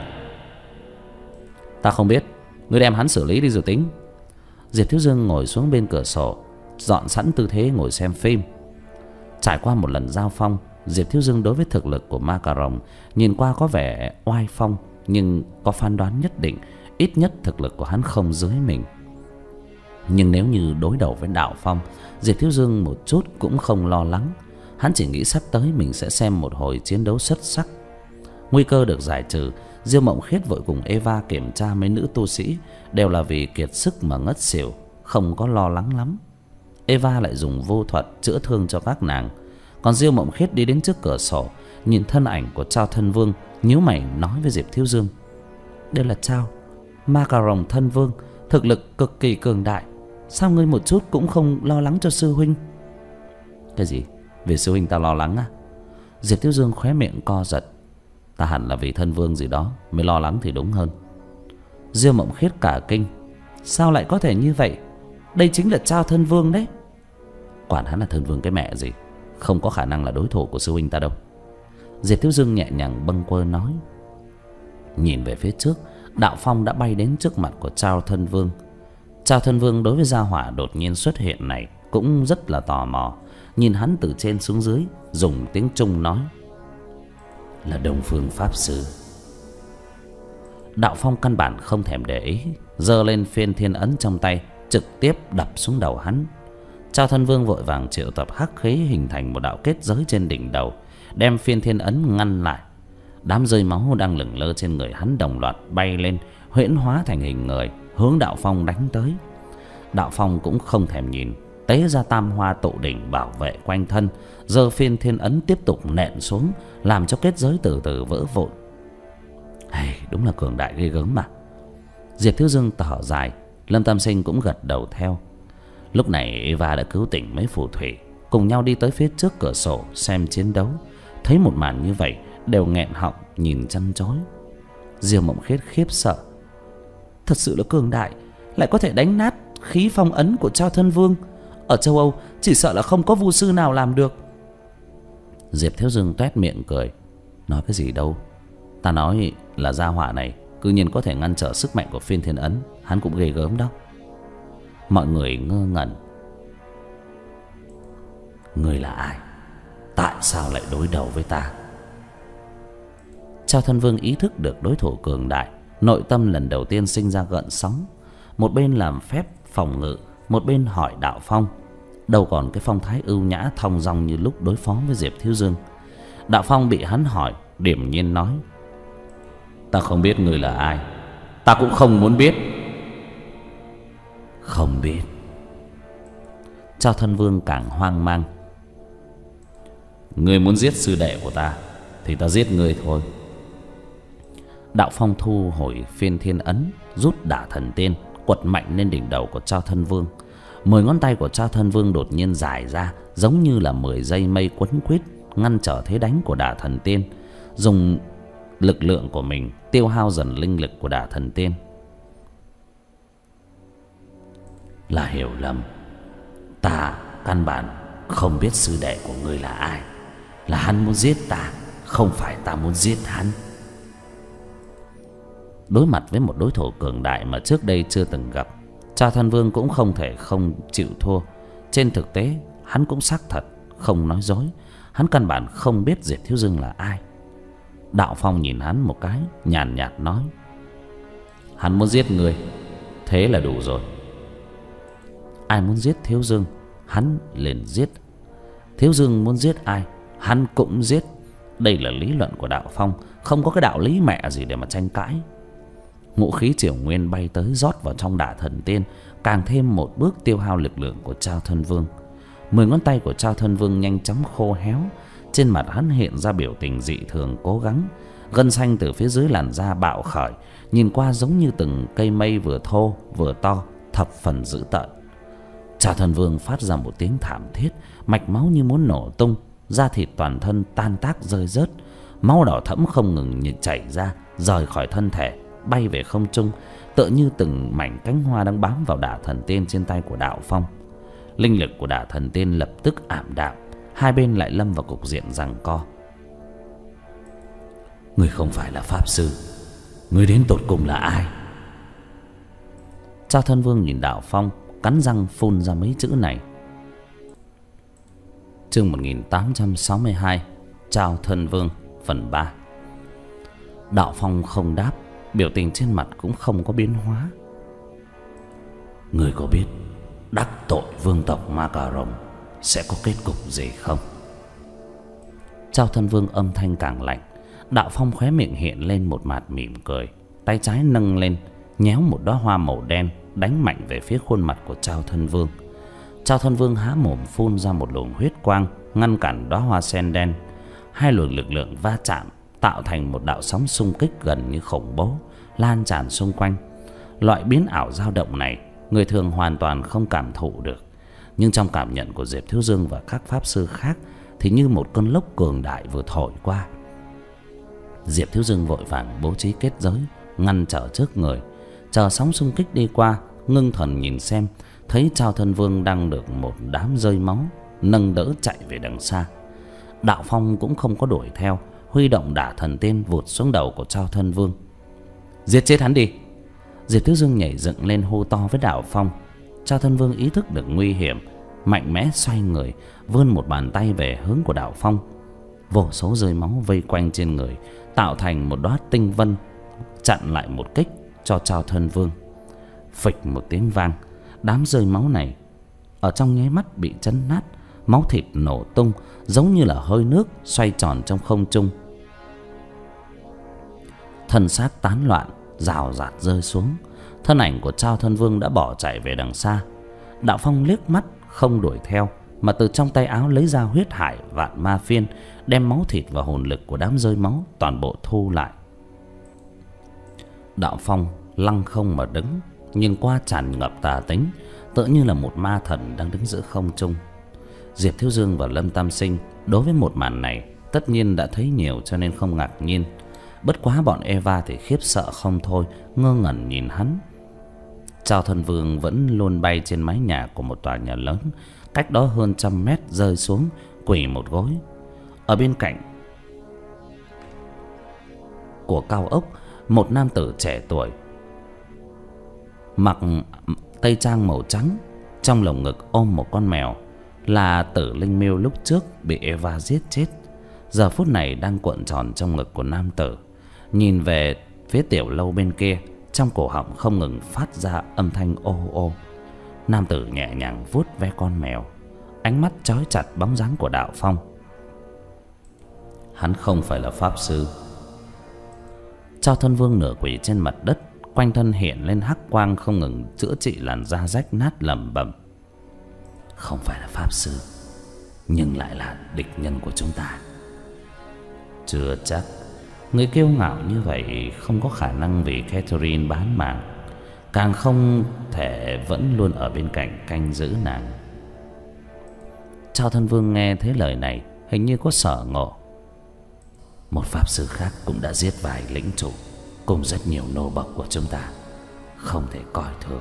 Ta không biết, ngươi đem hắn xử lý đi rồi tính. Diệp Thiếu Dương ngồi xuống bên cửa sổ, dọn sẵn tư thế ngồi xem phim. Trải qua một lần giao phong, Diệp Thiếu Dương đối với thực lực của ma cà rồng nhìn qua có vẻ oai phong, nhưng có phán đoán nhất định, ít nhất thực lực của hắn không dưới mình. Nhưng nếu như đối đầu với Đạo Phong, Diệp Thiếu Dương một chút cũng không lo lắng. Hắn chỉ nghĩ sắp tới mình sẽ xem một hồi chiến đấu xuất sắc. Nguy cơ được giải trừ. Diêu Mộng Khiết vội cùng Eva kiểm tra mấy nữ tu sĩ đều là vì kiệt sức mà ngất xỉu, không có lo lắng lắm. Eva lại dùng vô thuật chữa thương cho các nàng. Còn Diêu Mộng Khiết đi đến trước cửa sổ, nhìn thân ảnh của Trảo Thân Vương, nhíu mày nói với Diệp Thiếu Dương: Đây là Trảo, ma cà rồng thân vương, thực lực cực kỳ cường đại. Sao ngươi một chút cũng không lo lắng cho sư huynh? Cái gì? Vì sư huynh ta lo lắng à? Diệp Thiếu Dương khóe miệng co giật. Ta hẳn là vì thân vương gì đó mới lo lắng thì đúng hơn. Diêu Mộng Khiết cả kinh. Sao lại có thể như vậy? Đây chính là Trảo Thân Vương đấy. Quản hắn là thân vương cái mẹ gì, không có khả năng là đối thủ của sư huynh ta đâu. Diệp Thiếu Dương nhẹ nhàng bâng quơ nói. Nhìn về phía trước, Đạo Phong đã bay đến trước mặt của Trảo Thân Vương. Trảo Thân Vương đối với gia hỏa đột nhiên xuất hiện này cũng rất là tò mò, nhìn hắn từ trên xuống dưới, dùng tiếng Trung nói: Là Đông Phương Pháp Sư. Đạo Phong căn bản không thèm để ý, giơ lên phiên thiên ấn trong tay, trực tiếp đập xuống đầu hắn. Trảo Thân Vương vội vàng triệu tập hắc khí hình thành một đạo kết giới trên đỉnh đầu, đem phiên thiên ấn ngăn lại. Đám rơi máu đang lửng lơ trên người hắn đồng loạt bay lên, huyễn hóa thành hình người, hướng Đạo Phong đánh tới. Đạo Phong cũng không thèm nhìn, tế ra tam hoa tụ đỉnh bảo vệ quanh thân, giơ phiên thiên ấn tiếp tục nện xuống, làm cho kết giới từ từ vỡ vụn. Hey, đúng là cường đại ghê gớm mà. Diệp Thiếu Dương thở dài, Lâm Tam Sinh cũng gật đầu theo. Lúc này Eva đã cứu tỉnh mấy phù thủy, cùng nhau đi tới phía trước cửa sổ xem chiến đấu. Thấy một màn như vậy đều nghẹn họng nhìn chăn chối. Diêu Mộng Khiết khiếp sợ. Thật sự là cường đại, lại có thể đánh nát khí phong ấn của Trao Thân Vương. Ở châu Âu chỉ sợ là không có vu sư nào làm được. Diệp Thiếu Dương toét miệng cười. Nói cái gì đâu, ta nói là gia hỏa này cư nhiên có thể ngăn trở sức mạnh của phiên thiên ấn, hắn cũng ghê gớm đó. Mọi người ngơ ngẩn. Ngươi là ai? Tại sao lại đối đầu với ta? Trao Thân Vương ý thức được đối thủ cường đại, nội tâm lần đầu tiên sinh ra gợn sóng. Một bên làm phép phòng ngự, một bên hỏi Đạo Phong. Đâu còn cái phong thái ưu nhã thong dong như lúc đối phó với Diệp Thiếu Dương. Đạo Phong bị hắn hỏi, điềm nhiên nói: Ta không biết người là ai, ta cũng không muốn biết. Không biết. Trao Thân Vương càng hoang mang. Ngươi muốn giết sư đệ của ta thì ta giết ngươi thôi. Đạo Phong thu hồi phiên thiên ấn, rút Đả Thần Tiên, quật mạnh lên đỉnh đầu của Trao Thân Vương. Mười ngón tay của Trao Thân Vương đột nhiên dài ra, giống như là mười dây mây quấn quýt, ngăn trở thế đánh của Đả Thần Tiên. Dùng lực lượng của mình tiêu hao dần linh lực của Đả Thần Tiên. Là hiểu lầm. Ta căn bản không biết sư đệ của ngươi là ai. Là hắn muốn giết ta, không phải ta muốn giết hắn. Đối mặt với một đối thủ cường đại mà trước đây chưa từng gặp, Trao Thân Vương cũng không thể không chịu thua. Trên thực tế hắn cũng xác thật, không nói dối. Hắn căn bản không biết Diệp Thiếu Dương là ai. Đạo Phong nhìn hắn một cái, nhàn nhạt nói: Hắn muốn giết người, thế là đủ rồi. Ai muốn giết Thiếu Dương, hắn liền giết. Thiếu Dương muốn giết ai, hắn cũng giết. Đây là lý luận của Đạo Phong, không có cái đạo lý mẹ gì để mà tranh cãi. Ngũ khí triều nguyên bay tới rót vào trong Đả Thần Tiên, càng thêm một bước tiêu hao lực lượng của Trao Thân Vương. Mười ngón tay của Trao Thân Vương nhanh chóng khô héo. Trên mặt hắn hiện ra biểu tình dị thường cố gắng. Gân xanh từ phía dưới làn da bạo khởi, nhìn qua giống như từng cây mây vừa thô vừa to, thập phần dữ tợn. Trao Thân Vương phát ra một tiếng thảm thiết, mạch máu như muốn nổ tung, da thịt toàn thân tan tác rơi rớt, máu đỏ thẫm không ngừng nhịp chảy ra, rời khỏi thân thể, bay về không trung, tựa như từng mảnh cánh hoa đang bám vào Đả Thần Tiên trên tay của Đạo Phong. Linh lực của Đả Thần Tiên lập tức ảm đạm, hai bên lại lâm vào cục diện giằng co. Ngươi không phải là pháp sư, ngươi đến tột cùng là ai? Trao Thân Vương nhìn Đạo Phong, cắn răng phun ra mấy chữ này. Chương một nghìn tám trăm sáu mươi hai, Trao Thân Vương phần ba. Đạo Phong không đáp, biểu tình trên mặt cũng không có biến hóa. Ngươi có biết đắc tội vương tộc Ma Cà Rồng sẽ có kết cục gì không? Trao Thân Vương âm thanh càng lạnh. Đạo Phong khóe miệng hiện lên một mạt mỉm cười, tay trái nâng lên, nhéo một đóa hoa màu đen đánh mạnh về phía khuôn mặt của Trao Thân Vương. Trao Thân Vương há mồm phun ra một luồng huyết quang, ngăn cản đóa hoa sen đen. Hai luồng lực lượng va chạm tạo thành một đạo sóng xung kích gần như khủng bố, lan tràn xung quanh. Loại biến ảo dao động này người thường hoàn toàn không cảm thụ được, nhưng trong cảm nhận của Diệp Thiếu Dương và các pháp sư khác thì như một cơn lốc cường đại vừa thổi qua. Diệp Thiếu Dương vội vàng bố trí kết giới ngăn trở trước người, chờ sóng xung kích đi qua, ngưng thần nhìn xem, thấy Trao Thân Vương đang được một đám rơi máu nâng đỡ chạy về đằng xa. Đạo Phong cũng không có đuổi theo, huy động Đả Thần Tiên vụt xuống đầu của Trao Thân Vương. Giết chết hắn đi! Diệp Thiếu Dương nhảy dựng lên hô to với Đạo Phong. Trao Thân Vương ý thức được nguy hiểm, mạnh mẽ xoay người, vươn một bàn tay về hướng của Đạo Phong. Vô số rơi máu vây quanh trên người, tạo thành một đóa tinh vân chặn lại một kích cho Trao Thân Vương. Phịch một tiếng vang, đám rơi máu này ở trong nháy mắt bị chấn nát, máu thịt nổ tung giống như là hơi nước xoay tròn trong không trung. Thân xác tán loạn, rào rạt rơi xuống. Thân ảnh của Trao Thân Vương đã bỏ chạy về đằng xa. Đạo Phong liếc mắt không đuổi theo, mà từ trong tay áo lấy ra huyết hải vạn ma phiên, đem máu thịt và hồn lực của đám rơi máu toàn bộ thu lại. Đạo Phong lăng không mà đứng, nhìn qua tràn ngập tà tính, tựa như là một ma thần đang đứng giữa không trung. Diệp Thiếu Dương và Lâm Tam Sinh đối với một màn này tất nhiên đã thấy nhiều cho nên không ngạc nhiên. Bất quá bọn Eva thì khiếp sợ không thôi, ngơ ngẩn nhìn hắn. Trao Thân Vương vẫn luôn bay trên mái nhà của một tòa nhà lớn, cách đó hơn trăm mét, rơi xuống quỳ một gối. Ở bên cạnh của cao ốc, một nam tử trẻ tuổi mặc tây trang màu trắng, trong lồng ngực ôm một con mèo, là Tử Linh Miêu lúc trước bị Eva giết chết. Giờ phút này đang cuộn tròn trong ngực của nam tử, nhìn về phía tiểu lâu bên kia, trong cổ họng không ngừng phát ra âm thanh ô ô. Nam tử nhẹ nhàng vuốt ve con mèo, ánh mắt chói chặt bóng dáng của Đạo Phong. Hắn không phải là pháp sư. Trao Thân Vương nửa quỳ trên mặt đất, quanh thân hiện lên hắc quang không ngừng chữa trị làn da rách nát, lẩm bẩm: không phải là pháp sư, nhưng lại là địch nhân của chúng ta. Chưa chắc. Người kiêu ngạo như vậy không có khả năng vì Catherine bán mạng, càng không thể vẫn luôn ở bên cạnh canh giữ nàng. Trao Thân Vương nghe thấy lời này, hình như có sở ngộ. Một pháp sư khác cũng đã giết vài lĩnh chủ cùng rất nhiều nô bộc của chúng ta, không thể coi thường.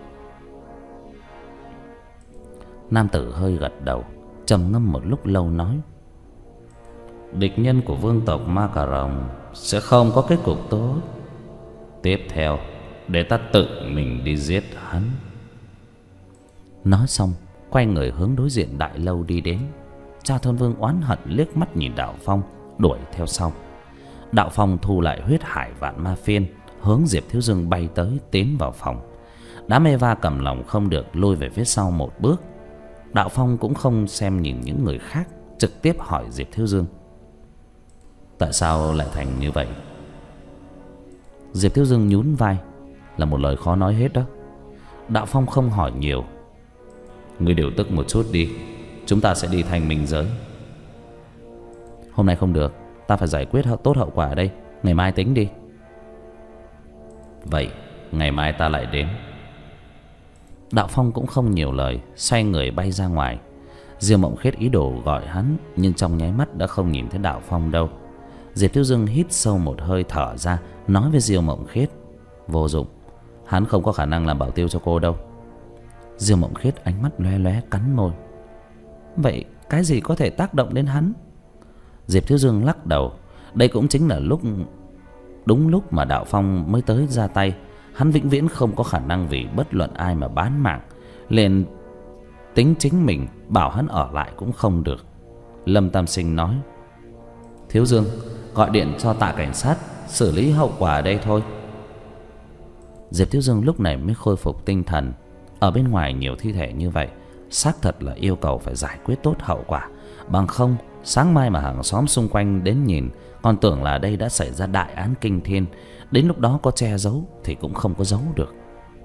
Nam tử hơi gật đầu, trầm ngâm một lúc lâu nói: địch nhân của vương tộc Ma Cà Rồng sẽ không có kết cục tốt. Tiếp theo, để ta tự mình đi giết hắn. Nói xong, quay người hướng đối diện đại lâu đi đến. Cha Thân Vương oán hận liếc mắt nhìn Đạo Phong, đuổi theo sau. Đạo Phong thu lại huyết hải vạn ma phiên, hướng Diệp Thiếu Dương bay tới, tiến vào phòng. Đám Eva cầm lòng không được, lùi về phía sau một bước. Đạo Phong cũng không xem nhìn những người khác, trực tiếp hỏi Diệp Thiếu Dương: tại sao lại thành như vậy? Diệp Thiếu Dương nhún vai: là một lời khó nói hết đó. Đạo Phong không hỏi nhiều: ngươi điều tức một chút đi, chúng ta sẽ đi thành Minh Giới. Hôm nay không được, ta phải giải quyết tốt hậu quả ở đây, ngày mai tính đi. Vậy ngày mai ta lại đến. Đạo Phong cũng không nhiều lời, xoay người bay ra ngoài. Diêu Mộng Khiết ý đồ gọi hắn, nhưng trong nháy mắt đã không nhìn thấy Đạo Phong đâu. Diệp Thiếu Dương hít sâu một hơi thở ra, nói với Diêu Mộng Khiết: vô dụng, hắn không có khả năng làm bảo tiêu cho cô đâu. Diêu Mộng Khiết ánh mắt lóe lóe, cắn môi: vậy cái gì có thể tác động đến hắn? Diệp Thiếu Dương lắc đầu. Đây cũng chính là lúc đúng lúc mà Đạo Phong mới tới ra tay. Hắn vĩnh viễn không có khả năng vì bất luận ai mà bán mạng, liền tính chính mình bảo hắn ở lại cũng không được. Lâm Tam Sinh nói: Thiếu Dương, gọi điện cho Tạ cảnh sát xử lý hậu quả ở đây thôi. Diệp Thiếu Dương lúc này mới khôi phục tinh thần. Ở bên ngoài nhiều thi thể như vậy, xác thật là yêu cầu phải giải quyết tốt hậu quả, bằng không sáng mai mà hàng xóm xung quanh đến nhìn, còn tưởng là đây đã xảy ra đại án kinh thiên. Đến lúc đó có che giấu thì cũng không có giấu được.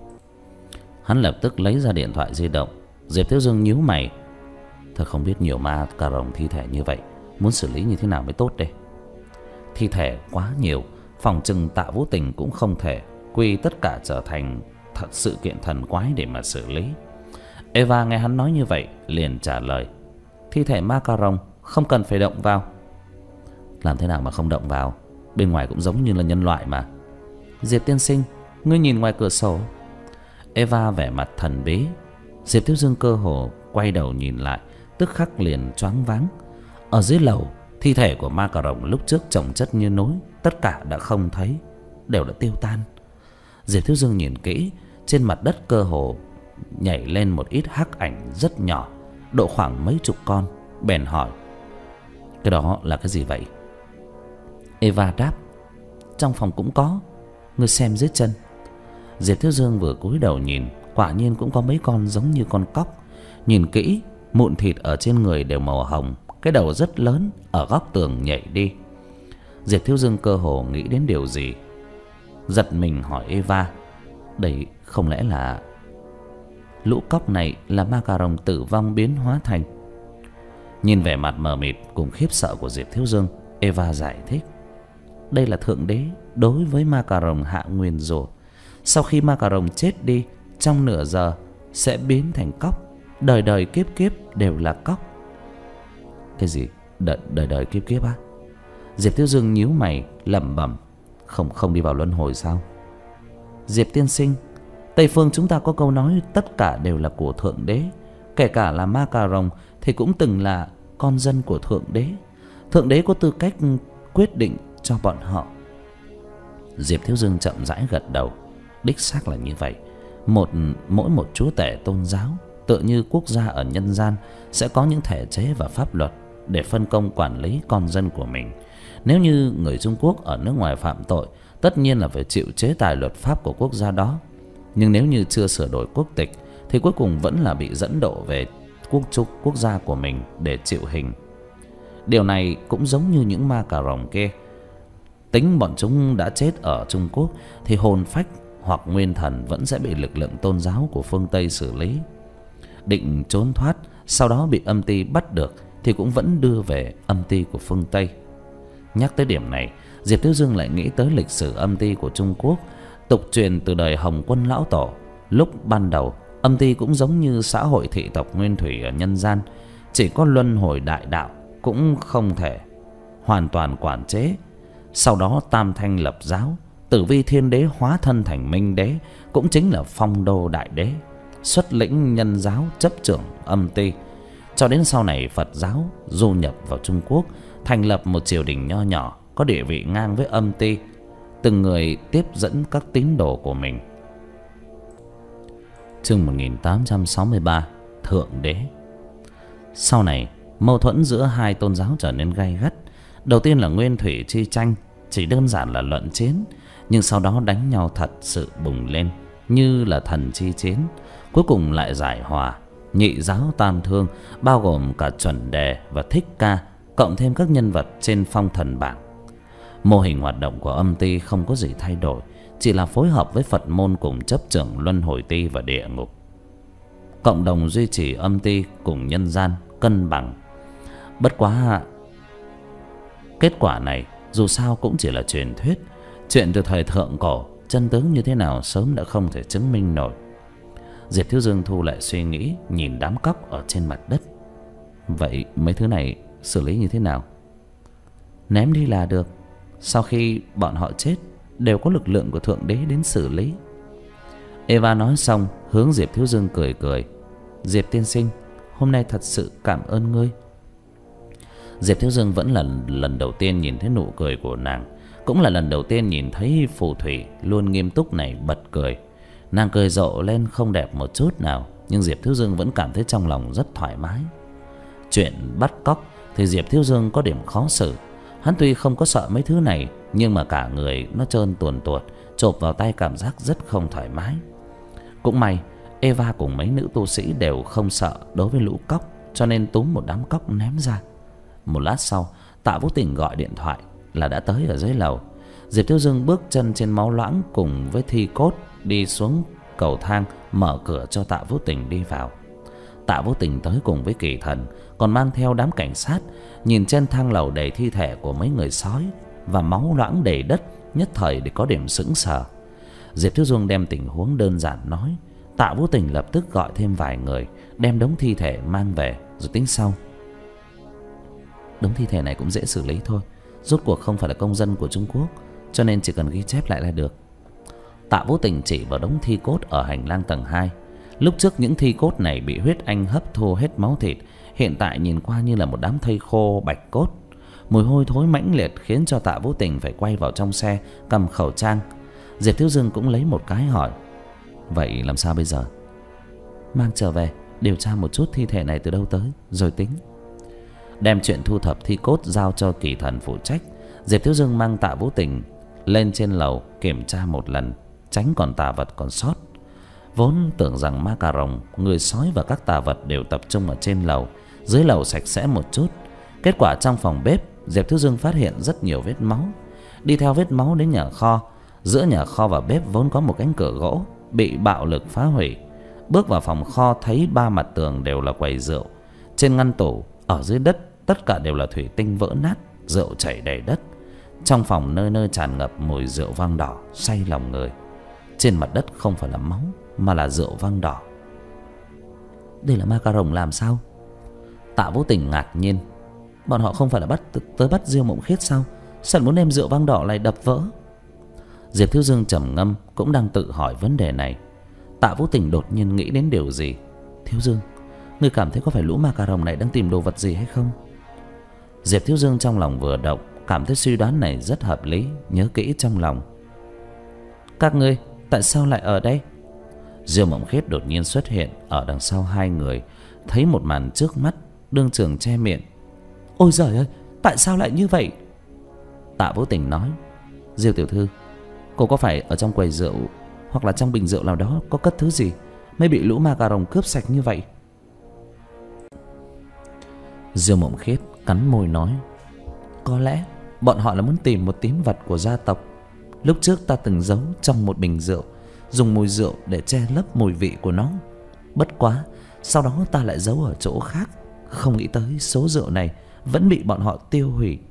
Hắn lập tức lấy ra điện thoại di động. Diệp Thiếu Dương nhíu mày: thật không biết nhiều Ma Cà Rồng thi thể như vậy, muốn xử lý như thế nào mới tốt đây. Thi thể quá nhiều, phòng chừng Tạ Vũ Tình cũng không thể quy tất cả trở thành thật sự kiện thần quái để mà xử lý. Eva nghe hắn nói như vậy liền trả lời: thi thể Ma Cà Rồng không cần phải động vào. Làm thế nào mà không động vào? Bên ngoài cũng giống như là nhân loại mà. Diệp tiên sinh, ngươi nhìn ngoài cửa sổ. Eva vẻ mặt thần bí. Diệp Thiếu Dương cơ hồ quay đầu nhìn lại, tức khắc liền choáng váng. Ở dưới lầu, thi thể của Ma Cà Rồng lúc trước chồng chất như núi, tất cả đã không thấy, đều đã tiêu tan. Diệp Thiếu Dương nhìn kỹ, trên mặt đất cơ hồ nhảy lên một ít hắc ảnh rất nhỏ, độ khoảng mấy chục con. Bèn hỏi: cái đó là cái gì vậy? Eva đáp: trong phòng cũng có, ngươi xem dưới chân. Diệp Thiếu Dương vừa cúi đầu nhìn, quả nhiên cũng có mấy con giống như con cóc. Nhìn kỹ, mụn thịt ở trên người đều màu hồng, cái đầu rất lớn, ở góc tường nhảy đi. Diệp Thiếu Dương cơ hồ nghĩ đến điều gì, giật mình hỏi Eva: đây không lẽ là lũ cóc này là Ma Cà Rồng tử vong biến hóa thành? Nhìn vẻ mặt mờ mịt cùng khiếp sợ của Diệp Thiếu Dương, Eva giải thích: đây là Thượng Đế đối với Ma Cà Rồng hạ nguyền rủa. Sau khi Ma Cà Rồng chết đi, trong nửa giờ sẽ biến thành cóc, đời đời kiếp kiếp đều là cóc. Cái gì? Đ đời đời kiếp kiếp á? Diệp Thiếu Dương nhíu mày lẩm bẩm: Không không đi vào luân hồi sao? Diệp tiên sinh, Tây phương chúng ta có câu nói tất cả đều là của Thượng Đế. Kể cả là Ma Cà Rồng thì cũng từng là con dân của Thượng Đế. Thượng Đế có tư cách quyết định cho bọn họ. Diệp Thiếu Dương chậm rãi gật đầu. Đích xác là như vậy. Một mỗi một chúa tể tôn giáo, tựa như quốc gia ở nhân gian, sẽ có những thể chế và pháp luật để phân công quản lý con dân của mình. Nếu như người Trung Quốc ở nước ngoài phạm tội, tất nhiên là phải chịu chế tài luật pháp của quốc gia đó. Nhưng nếu như chưa sửa đổi quốc tịch thì cuối cùng vẫn là bị dẫn độ về quốc trúc quốc gia của mình để chịu hình. Điều này cũng giống như những ma cà rồng kia. Tính bọn chúng đã chết ở Trung Quốc thì hồn phách hoặc nguyên thần vẫn sẽ bị lực lượng tôn giáo của phương Tây xử lý. Định trốn thoát, sau đó bị âm ty bắt được thì cũng vẫn đưa về âm ty của phương Tây. Nhắc tới điểm này, Diệp Thiếu Dương lại nghĩ tới lịch sử âm ty của Trung Quốc, tục truyền từ đời Hồng Quân lão tổ. Lúc ban đầu, âm ty cũng giống như xã hội thị tộc nguyên thủy ở nhân gian, chỉ có luân hồi đại đạo, cũng không thể hoàn toàn quản chế. Sau đó Tam Thanh lập giáo, Tử Vi Thiên Đế hóa thân thành Minh Đế, cũng chính là Phong Đô Đại Đế, xuất lĩnh nhân giáo chấp trưởng âm ty. Cho đến sau này Phật giáo du nhập vào Trung Quốc, thành lập một triều đình nho nhỏ có địa vị ngang với âm ty, từng người tiếp dẫn các tín đồ của mình. Chương một nghìn tám trăm sáu mươi ba, Thượng Đế. Sau này, mâu thuẫn giữa hai tôn giáo trở nên gay gắt. Đầu tiên là nguyên thủy chi tranh, chỉ đơn giản là luận chiến, nhưng sau đó đánh nhau thật sự bùng lên như là thần chi chiến. Cuối cùng lại giải hòa. Nhị giáo tam thương, bao gồm cả Chuẩn Đề và Thích Ca, cộng thêm các nhân vật trên phong thần bảng. Mô hình hoạt động của âm ty không có gì thay đổi, chỉ là phối hợp với Phật môn cùng chấp trưởng luân hồi ty và địa ngục. Cộng đồng duy trì âm ty cùng nhân gian cân bằng. Bất quá kết quả này dù sao cũng chỉ là truyền thuyết. Chuyện từ thời thượng cổ, chân tướng như thế nào sớm đã không thể chứng minh nổi. Diệp Thiếu Dương thu lại suy nghĩ, nhìn đám cóc ở trên mặt đất. Vậy mấy thứ này xử lý như thế nào? Ném đi là được. Sau khi bọn họ chết, đều có lực lượng của Thượng Đế đến xử lý. Eva nói xong, hướng Diệp Thiếu Dương cười cười. Diệp tiên sinh, hôm nay thật sự cảm ơn ngươi. Diệp Thiếu Dương vẫn là lần đầu tiên nhìn thấy nụ cười của nàng, cũng là lần đầu tiên nhìn thấy phù thủy luôn nghiêm túc này bật cười. Nàng cười rộ lên không đẹp một chút nào, nhưng Diệp Thiếu Dương vẫn cảm thấy trong lòng rất thoải mái. Chuyện bắt cóc thì Diệp Thiếu Dương có điểm khó xử. Hắn tuy không có sợ mấy thứ này, nhưng mà cả người nó trơn tuồn tuột, chộp vào tay cảm giác rất không thoải mái. Cũng may Eva cùng mấy nữ tu sĩ đều không sợ đối với lũ cóc, cho nên túm một đám cóc ném ra. Một lát sau, Tạ Vũ Tình gọi điện thoại là đã tới ở dưới lầu. Diệp Thiếu Dương bước chân trên máu loãng cùng với thi cốt đi xuống cầu thang, mở cửa cho Tạ Vũ Tình đi vào. Tạ Vũ Tình tới cùng với Kỳ Thần, còn mang theo đám cảnh sát. Nhìn trên thang lầu đầy thi thể của mấy người sói và máu loãng đầy đất, nhất thời để có điểm sững sờ. Diệp Thiếu Dương đem tình huống đơn giản nói. Tạ Vũ Tình lập tức gọi thêm vài người, đem đống thi thể mang về rồi tính sau. Đống thi thể này cũng dễ xử lý thôi, rốt cuộc không phải là công dân của Trung Quốc, cho nên chỉ cần ghi chép lại là được. Tạ Vũ Tình chỉ vào đống thi cốt ở hành lang tầng hai. Lúc trước những thi cốt này bị huyết anh hấp thu hết máu thịt, hiện tại nhìn qua như là một đám thây khô bạch cốt. Mùi hôi thối mãnh liệt khiến cho Tạ Vũ Tình phải quay vào trong xe cầm khẩu trang. Diệp Thiếu Dương cũng lấy một cái hỏi: vậy làm sao bây giờ? Mang trở về điều tra một chút thi thể này từ đâu tới rồi tính. Đem chuyện thu thập thi cốt giao cho Kỳ Thần phụ trách. Diệp Thiếu Dương mang Tạ Vũ Tình lên trên lầu kiểm tra một lần, tránh còn tà vật còn sót. Vốn tưởng rằng ma cà rồng, người sói và các tà vật đều tập trung ở trên lầu, dưới lầu sạch sẽ một chút. Kết quả trong phòng bếp, Diệp Thiếu Dương phát hiện rất nhiều vết máu. Đi theo vết máu đến nhà kho. Giữa nhà kho và bếp vốn có một cánh cửa gỗ bị bạo lực phá hủy. Bước vào phòng kho thấy ba mặt tường đều là quầy rượu. Trên ngăn tủ, ở dưới đất, tất cả đều là thủy tinh vỡ nát, rượu chảy đầy đất. Trong phòng nơi nơi tràn ngập mùi rượu vang đỏ say lòng người. Trên mặt đất không phải là máu mà là rượu vang đỏ. Đây là ma cà rồng làm sao? Tạ Vũ Tình ngạc nhiên. Bọn họ không phải là bắt tới bắt Diêu Mộng Khiết sao? Sao muốn đem rượu vang đỏ lại đập vỡ? Diệp Thiếu Dương trầm ngâm, cũng đang tự hỏi vấn đề này. Tạ Vũ Tình đột nhiên nghĩ đến điều gì. Thiếu Dương, ngươi cảm thấy có phải lũ ma cà rồng này đang tìm đồ vật gì hay không? Diệp Thiếu Dương trong lòng vừa động, cảm thấy suy đoán này rất hợp lý, nhớ kỹ trong lòng. Các ngươi tại sao lại ở đây? Diêu Mộng Khiết đột nhiên xuất hiện ở đằng sau hai người, thấy một màn trước mắt, đương trường che miệng. Ôi giời ơi, tại sao lại như vậy? Tạ Vũ Tình nói, Diêu tiểu thư, cô có phải ở trong quầy rượu hoặc là trong bình rượu nào đó có cất thứ gì mới bị lũ ma cà rồng cướp sạch như vậy? Diêu Mộng Khiết cắn môi nói, có lẽ bọn họ là muốn tìm một tín vật của gia tộc. Lúc trước ta từng giấu trong một bình rượu, dùng mùi rượu để che lấp mùi vị của nó. Bất quá sau đó ta lại giấu ở chỗ khác, không nghĩ tới số rượu này vẫn bị bọn họ tiêu hủy.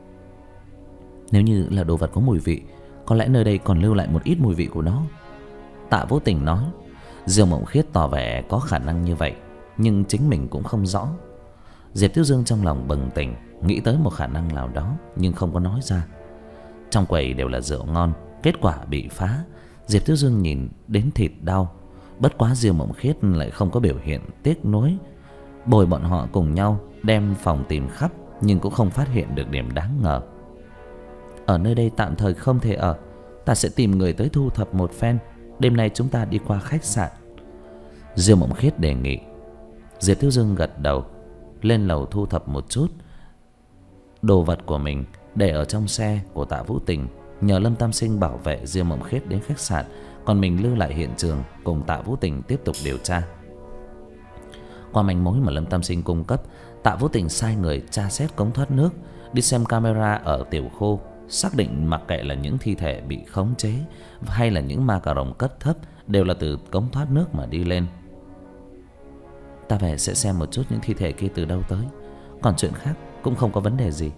Nếu như là đồ vật có mùi vị, có lẽ nơi đây còn lưu lại một ít mùi vị của nó. Tạ Vũ Tình nói. Diêu Mộng Khiết tỏ vẻ có khả năng như vậy, nhưng chính mình cũng không rõ. Diệp Thiếu Dương trong lòng bừng tỉnh, nghĩ tới một khả năng nào đó nhưng không có nói ra. Trong quầy đều là rượu ngon, kết quả bị phá. Diệp Thiếu Dương nhìn đến thịt đau. Bất quá Diêu Mộng Khiết lại không có biểu hiện tiếc nuối, bồi bọn họ cùng nhau đem phòng tìm khắp, nhưng cũng không phát hiện được điểm đáng ngờ. Ở nơi đây tạm thời không thể ở, ta sẽ tìm người tới thu thập một phen. Đêm nay chúng ta đi qua khách sạn, Diêu Mộng Khiết đề nghị. Diệp Thiếu Dương gật đầu, lên lầu thu thập một chút đồ vật của mình để ở trong xe của Tạ Vũ Tình, nhờ Lâm Tam Sinh bảo vệ Diêu Mộng Khiết đến khách sạn, còn mình lưu lại hiện trường cùng Tạ Vũ Tình tiếp tục điều tra. Qua manh mối mà Lâm Tam Sinh cung cấp, Tạ Vũ Tình sai người tra xét cống thoát nước, đi xem camera ở tiểu khu, xác định mặc kệ là những thi thể bị khống chế hay là những ma cà rồng cấp thấp đều là từ cống thoát nước mà đi lên. Ta về sẽ xem một chút những thi thể kia từ đâu tới, còn chuyện khác cũng không có vấn đề gì.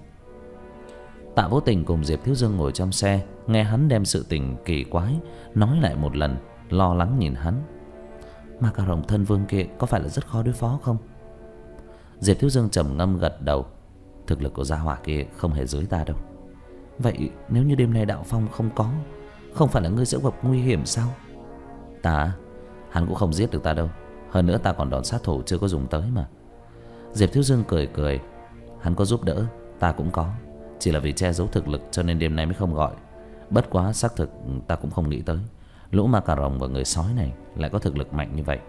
Tạ Vũ Tình cùng Diệp Thiếu Dương ngồi trong xe, nghe hắn đem sự tình kỳ quái nói lại một lần, lo lắng nhìn hắn. Ma cà rồng thân vương kia có phải là rất khó đối phó không? Diệp Thiếu Dương trầm ngâm gật đầu. Thực lực của gia hỏa kia không hề dưới ta đâu. Vậy nếu như đêm nay đạo phong không có, không phải là ngươi sẽ gặp nguy hiểm sao? Ta, hắn cũng không giết được ta đâu. Hơn nữa ta còn đòn sát thủ chưa có dùng tới mà. Diệp Thiếu Dương cười cười. Hắn có giúp đỡ, ta cũng có, chỉ là vì che giấu thực lực cho nên đêm nay mới không gọi. Bất quá xác thực ta cũng không nghĩ tới lũ ma cà rồng và người sói này lại có thực lực mạnh như vậy.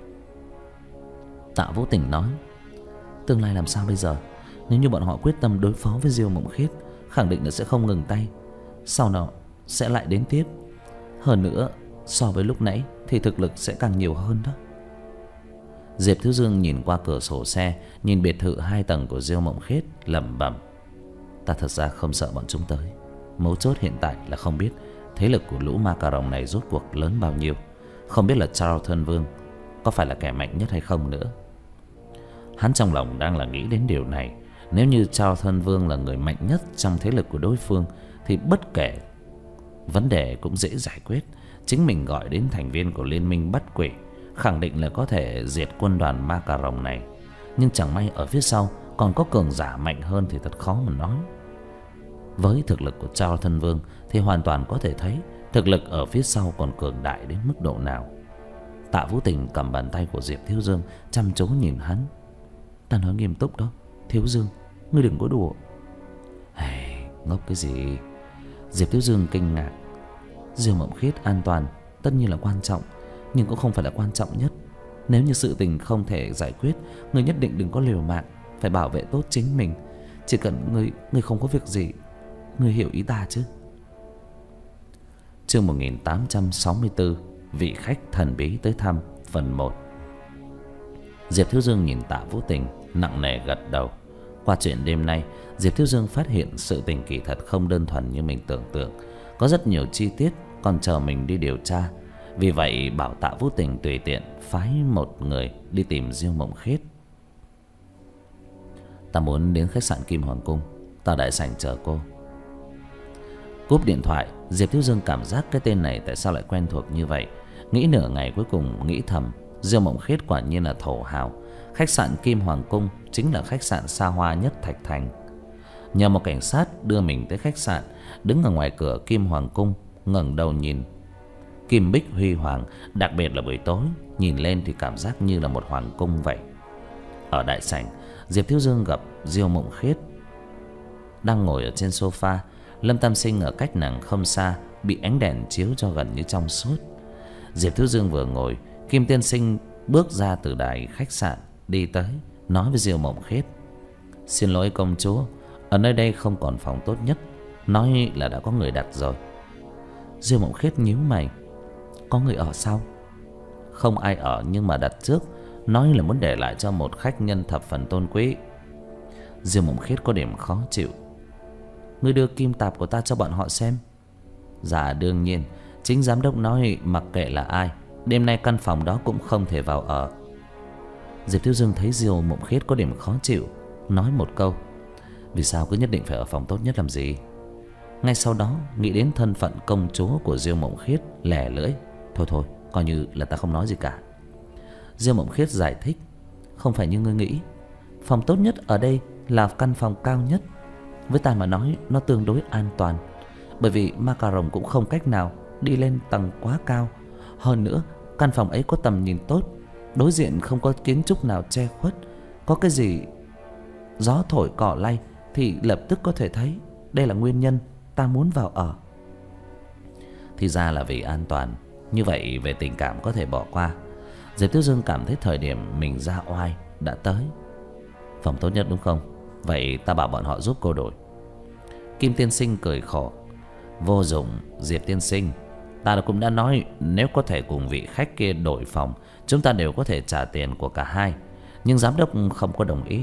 Tạ Vũ Tình nói, tương lai làm sao bây giờ? Nếu như bọn họ quyết tâm đối phó với Diêu Mộng Khiết, khẳng định là sẽ không ngừng tay, sau đó sẽ lại đến tiếp. Hơn nữa so với lúc nãy thì thực lực sẽ càng nhiều hơn đó. Diệp Thiếu Dương nhìn qua cửa sổ xe, nhìn biệt thự hai tầng của Diêu Mộng Khiết, lẩm bẩm, ta thật ra không sợ bọn chúng tới. Mấu chốt hiện tại là không biết thế lực của lũ ma cà rồng này rốt cuộc lớn bao nhiêu, không biết là Charles Thân Vương có phải là kẻ mạnh nhất hay không nữa. Hắn trong lòng đang là nghĩ đến điều này. Nếu như Charles Thân Vương là người mạnh nhất trong thế lực của đối phương thì bất kể vấn đề cũng dễ giải quyết. Chính mình gọi đến thành viên của Liên minh Bắt Quỷ, khẳng định là có thể diệt quân đoàn ma cà rồng này. Nhưng chẳng may ở phía sau còn có cường giả mạnh hơn thì thật khó mà nói. Với thực lực của Charles Thân Vương thì hoàn toàn có thể thấy thực lực ở phía sau còn cường đại đến mức độ nào. Tạ Vũ Tình cầm bàn tay của Diệp Thiếu Dương, chăm chú nhìn hắn. Ta nói nghiêm túc đó, Thiếu Dương, ngươi đừng có đùa. Hey, ngốc cái gì? Diệp Thiếu Dương kinh ngạc. Diêu Mộng Khiết an toàn tất nhiên là quan trọng, nhưng cũng không phải là quan trọng nhất. Nếu như sự tình không thể giải quyết, ngươi nhất định đừng có liều mạng, phải bảo vệ tốt chính mình. Chỉ cần ngươi ngươi không có việc gì, ngươi hiểu ý ta chứ? Chương một nghìn tám trăm sáu mươi tư, vị khách thần bí tới thăm, phần một. Diệp Thiếu Dương nhìn Tạ Vũ Tình, nặng nề gật đầu. Qua chuyện đêm nay, Diệp Thiếu Dương phát hiện sự tình kỳ thật không đơn thuần như mình tưởng tượng, có rất nhiều chi tiết còn chờ mình đi điều tra. Vì vậy bảo Tạ Vũ Tình tùy tiện phái một người đi tìm Diêu Mộng Khiết. Ta muốn đến khách sạn Kim Hoàng Cung, ta đại sảnh chờ cô. Cúp điện thoại, Diệp Thiếu Dương cảm giác cái tên này tại sao lại quen thuộc như vậy. Nghĩ nửa ngày cuối cùng nghĩ thầm, Diêu Mộng Khiết quả nhiên là thổ hào. Khách sạn Kim Hoàng Cung chính là khách sạn xa hoa nhất Thạch Thành. Nhờ một cảnh sát đưa mình tới khách sạn, đứng ở ngoài cửa Kim Hoàng Cung, ngẩng đầu nhìn. Kim bích huy hoàng, đặc biệt là buổi tối, nhìn lên thì cảm giác như là một hoàng cung vậy. Ở đại sảnh, Diệp Thiếu Dương gặp Diêu Mộng Khiết đang ngồi ở trên sofa. Lâm Tam Sinh ở cách nàng không xa, bị ánh đèn chiếu cho gần như trong suốt. Diệp Thiếu Dương vừa ngồi, Kim Tiên Sinh bước ra từ đài khách sạn đi tới, nói với Diêu Mộng Khiết: "Xin lỗi công chúa, ở nơi đây không còn phòng tốt nhất, nói là đã có người đặt rồi." Diêu Mộng Khiết nhíu mày: "Có người ở sao?" "Không ai ở, nhưng mà đặt trước, nói là muốn để lại cho một khách nhân thập phần tôn quý." Diêu Mộng Khiết có điểm khó chịu: "Ngươi đưa kim tạp của ta cho bọn họ xem." "Dạ đương nhiên, chính giám đốc nói mặc kệ là ai, đêm nay căn phòng đó cũng không thể vào ở." Diệp Thiếu Dương thấy Diêu Mộng Khiết có điểm khó chịu, nói một câu: "Vì sao cứ nhất định phải ở phòng tốt nhất làm gì?" Ngay sau đó nghĩ đến thân phận công chúa của Diêu Mộng Khiết, lẻ lưỡi: "Thôi thôi, coi như là ta không nói gì cả." Diêu Mộng Khiết giải thích: "Không phải như ngươi nghĩ, phòng tốt nhất ở đây là căn phòng cao nhất. Với ta mà nói nó tương đối an toàn, bởi vì ma cà rồng cũng không cách nào đi lên tầng quá cao. Hơn nữa căn phòng ấy có tầm nhìn tốt, đối diện không có kiến trúc nào che khuất, có cái gì gió thổi cỏ lay thì lập tức có thể thấy. Đây là nguyên nhân ta muốn vào ở." Thì ra là vì an toàn. Như vậy về tình cảm có thể bỏ qua. Diệp Thiếu Dương cảm thấy thời điểm mình ra oai đã tới. "Phòng tốt nhất đúng không? Vậy ta bảo bọn họ giúp cô đổi." Kim Tiên Sinh cười khổ: "Vô dụng Diệp tiên sinh, ta cũng đã nói nếu có thể cùng vị khách kia đổi phòng, chúng ta đều có thể trả tiền của cả hai, nhưng giám đốc không có đồng ý."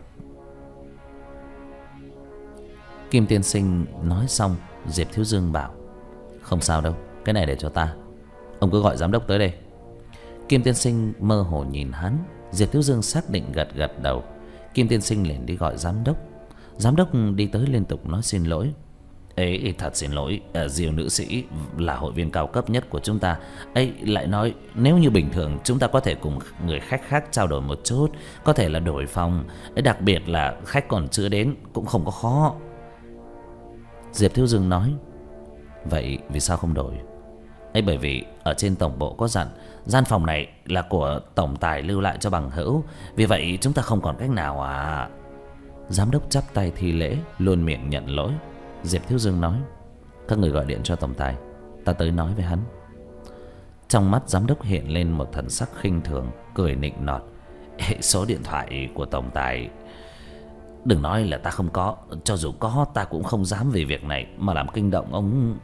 Kim Tiên Sinh nói xong, Diệp Thiếu Dương bảo: "Không sao đâu, cái này để cho ta. Ông cứ gọi giám đốc tới đây." Kim Tiên Sinh mơ hồ nhìn hắn. Diệp Thiếu Dương xác định gật gật đầu. Kim Tiên Sinh liền đi gọi giám đốc. Giám đốc đi tới liên tục nói xin lỗi: "Ấy thật xin lỗi, Diêu nữ sĩ là hội viên cao cấp nhất của chúng ta. Ấy lại nói nếu như bình thường chúng ta có thể cùng người khách khác trao đổi một chút, có thể là đổi phòng, ấy đặc biệt là khách còn chưa đến cũng không có khó." Diệp Thiếu Dương nói: "Vậy vì sao không đổi?" "Ấy bởi vì ở trên tổng bộ có dặn gian phòng này là của tổng tài lưu lại cho bằng hữu, vì vậy chúng ta không còn cách nào à." Giám đốc chắp tay thi lễ, luôn miệng nhận lỗi. Diệp Thiếu Dương nói: "Các người gọi điện cho tổng tài, ta tới nói với hắn." Trong mắt giám đốc hiện lên một thần sắc khinh thường, cười nịnh nọt: "Ê, số điện thoại của tổng tài đừng nói là ta không có, cho dù có ta cũng không dám vì việc này mà làm kinh động ông."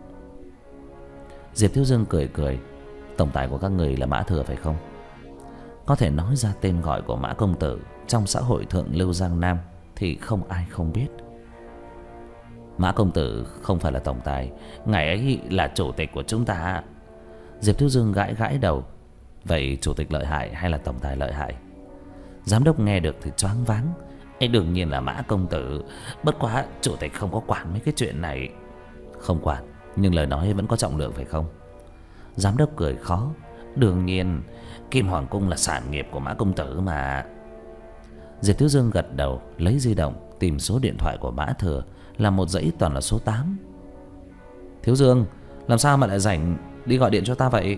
Diệp Thiếu Dương cười cười: "Tổng tài của các người là Mã Thừa phải không?" Có thể nói ra tên gọi của Mã công tử trong xã hội thượng lưu Giang Nam thì không ai không biết. "Mã công tử không phải là tổng tài, ngài ấy là chủ tịch của chúng ta." Diệp Thiếu Dương gãi gãi đầu: "Vậy chủ tịch lợi hại hay là tổng tài lợi hại?" Giám đốc nghe được thì choáng váng: "Ấy đương nhiên là Mã công tử, bất quá chủ tịch không có quản mấy cái chuyện này." "Không quản, nhưng lời nói vẫn có trọng lượng phải không?" Giám đốc cười khó: "Đương nhiên, Kim Hoàng Cung là sản nghiệp của Mã công tử mà." Diệp Thiếu Dương gật đầu, lấy di động tìm số điện thoại của Mã Thừa, là một dãy toàn là số tám. "Thiếu Dương, làm sao mà lại rảnh đi gọi điện cho ta vậy?"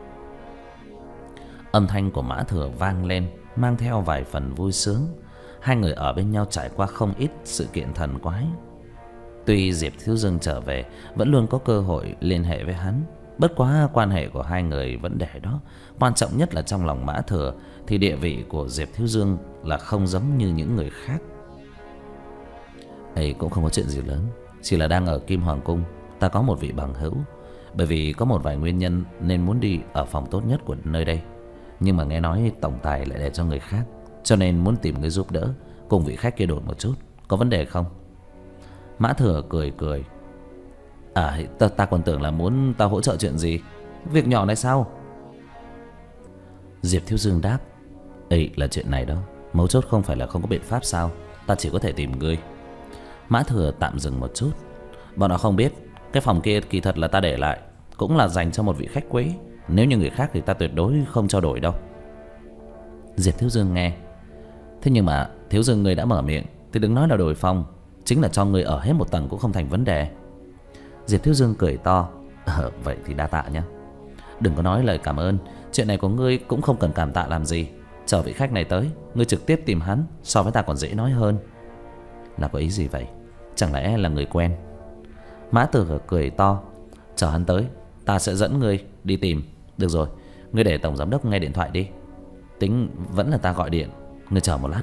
Âm thanh của Mã Thừa vang lên, mang theo vài phần vui sướng. Hai người ở bên nhau trải qua không ít sự kiện thần quái. Tuy Diệp Thiếu Dương trở về vẫn luôn có cơ hội liên hệ với hắn, bất quá quan hệ của hai người vẫn để đó. Quan trọng nhất là trong lòng Mã Thừa thì địa vị của Diệp Thiếu Dương là không giống như những người khác. "Ấy cũng không có chuyện gì lớn, chỉ là đang ở Kim Hoàng Cung, ta có một vị bằng hữu, bởi vì có một vài nguyên nhân nên muốn đi ở phòng tốt nhất của nơi đây. Nhưng mà nghe nói tổng tài lại để cho người khác, cho nên muốn tìm người giúp đỡ, cùng vị khách kia đổi một chút, có vấn đề không?" Mã Thừa cười cười: "À, ta, ta còn tưởng là muốn ta hỗ trợ chuyện gì, việc nhỏ này sao?" Diệp Thiếu Dương đáp: "Ấy là chuyện này đó, mấu chốt không phải là không có biện pháp sao, ta chỉ có thể tìm ngươi." Mã Thừa tạm dừng một chút: "Bọn họ không biết cái phòng kia kỳ thật là ta để lại, cũng là dành cho một vị khách quý, nếu như người khác thì ta tuyệt đối không trao đổi đâu." Diệp Thiếu Dương nghe: "Thế nhưng mà Thiếu Dương người đã mở miệng thì đừng nói là đổi phòng, chính là cho người ở hết một tầng cũng không thành vấn đề." Diệp Thiếu Dương cười to: Ờ, vậy thì đa tạ nhé. Đừng có nói lời cảm ơn, chuyện này của ngươi cũng không cần cảm tạ làm gì. Chờ vị khách này tới, ngươi trực tiếp tìm hắn, so với ta còn dễ nói hơn. Là có ý gì vậy? Chẳng lẽ là người quen? Mã Tử cười to. Chờ hắn tới, ta sẽ dẫn ngươi đi tìm. Được rồi, ngươi để tổng giám đốc nghe điện thoại đi. Tính vẫn là ta gọi điện, ngươi chờ một lát.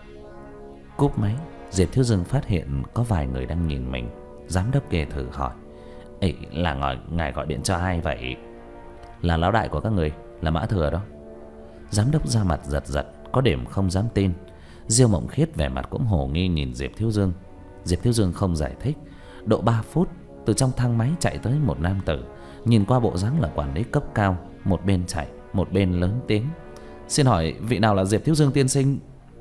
Cúp máy, Diệp Thiếu Dương phát hiện có vài người đang nhìn mình. Giám đốc kia thử hỏi: Ê, là ngài, ngài gọi điện cho ai vậy? Là lão đại của các người, là Mã Thừa đó. Giám đốc ra mặt giật giật, có điểm không dám tin. Diêu Mộng Khiết vẻ mặt cũng hồ nghi nhìn Diệp Thiếu Dương. Diệp Thiếu Dương không giải thích. Độ ba phút, từ trong thang máy chạy tới một nam tử, nhìn qua bộ dáng là quản lý cấp cao. Một bên chạy, một bên lớn tiếng: Xin hỏi vị nào là Diệp Thiếu Dương tiên sinh?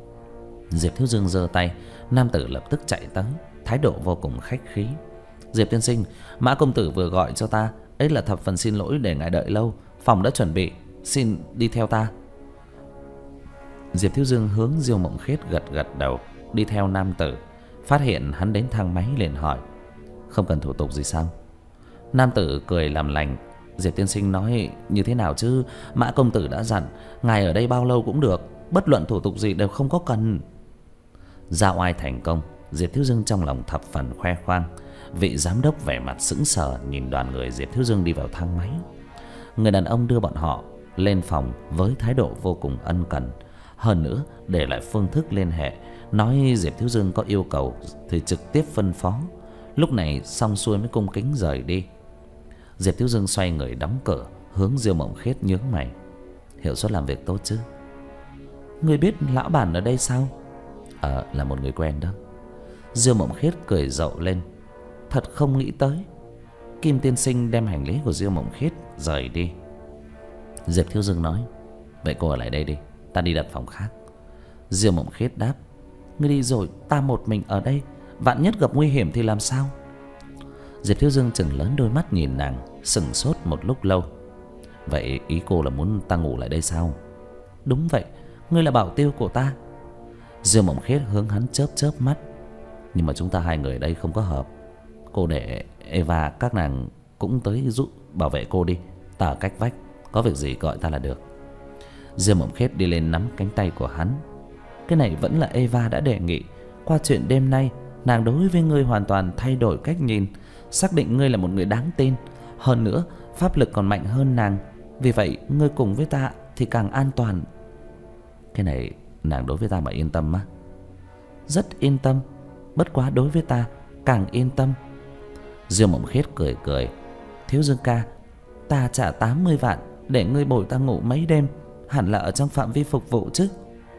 Diệp Thiếu Dương giơ tay, nam tử lập tức chạy tới, thái độ vô cùng khách khí: Diệp tiên sinh, Mã công tử vừa gọi cho ta, ấy là thập phần xin lỗi để ngài đợi lâu, phòng đã chuẩn bị, xin đi theo ta. Diệp Thiếu Dương hướng Diêu Mộng Khiết gật gật đầu, đi theo nam tử. Phát hiện hắn đến thang máy liền hỏi: Không cần thủ tục gì sao? Nam tử cười làm lành: Diệp tiên sinh nói như thế nào chứ? Mã công tử đã dặn, ngài ở đây bao lâu cũng được, bất luận thủ tục gì đều không có cần. Ra oai thành công, Diệp Thiếu Dương trong lòng thập phần khoe khoang. Vị giám đốc vẻ mặt sững sờ nhìn đoàn người Diệp Thiếu Dương đi vào thang máy. Người đàn ông đưa bọn họ lên phòng với thái độ vô cùng ân cần. Hơn nữa để lại phương thức liên hệ, nói Diệp Thiếu Dương có yêu cầu thì trực tiếp phân phó. Lúc này xong xuôi mới cung kính rời đi. Diệp Thiếu Dương xoay người đóng cửa, hướng Diêu Mộng Khiết nhướng mày: Hiệu suất làm việc tốt chứ? Ngươi biết lão bản ở đây sao? Ờ, là một người quen đó. Diêu Mộng Khiết cười rộ lên: Thật không nghĩ tới. Kim tiên sinh đem hành lý của Diêu Mộng Khiết rời đi. Diệp Thiếu Dương nói: Vậy cô ở lại đây đi, ta đi đặt phòng khác. Diêu Mộng Khiết đáp: Ngươi đi rồi, ta một mình ở đây, vạn nhất gặp nguy hiểm thì làm sao? Diệp Thiếu Dương chừng lớn đôi mắt nhìn nàng, sững sốt một lúc lâu. Vậy ý cô là muốn ta ngủ lại đây sao? Đúng vậy, ngươi là bảo tiêu của ta. Diêu Mộng Khiết hướng hắn chớp chớp mắt: Nhưng mà chúng ta hai người ở đây không có hợp. Cô để Eva các nàng cũng tới giúp bảo vệ cô đi, ta ở cách vách, có việc gì gọi ta là được. Diêu Mộng Khiết đi lên nắm cánh tay của hắn: Cái này vẫn là Eva đã đề nghị. Qua chuyện đêm nay, nàng đối với ngươi hoàn toàn thay đổi cách nhìn, xác định ngươi là một người đáng tin. Hơn nữa pháp lực còn mạnh hơn nàng, vì vậy ngươi cùng với ta thì càng an toàn. Cái này nàng đối với ta mà yên tâm á? Rất yên tâm, bất quá đối với ta càng yên tâm. Diêu Mộng Khiết cười cười: Thiếu Dương ca, ta trả tám mươi vạn để ngươi bồi ta ngủ mấy đêm, hẳn là ở trong phạm vi phục vụ chứ.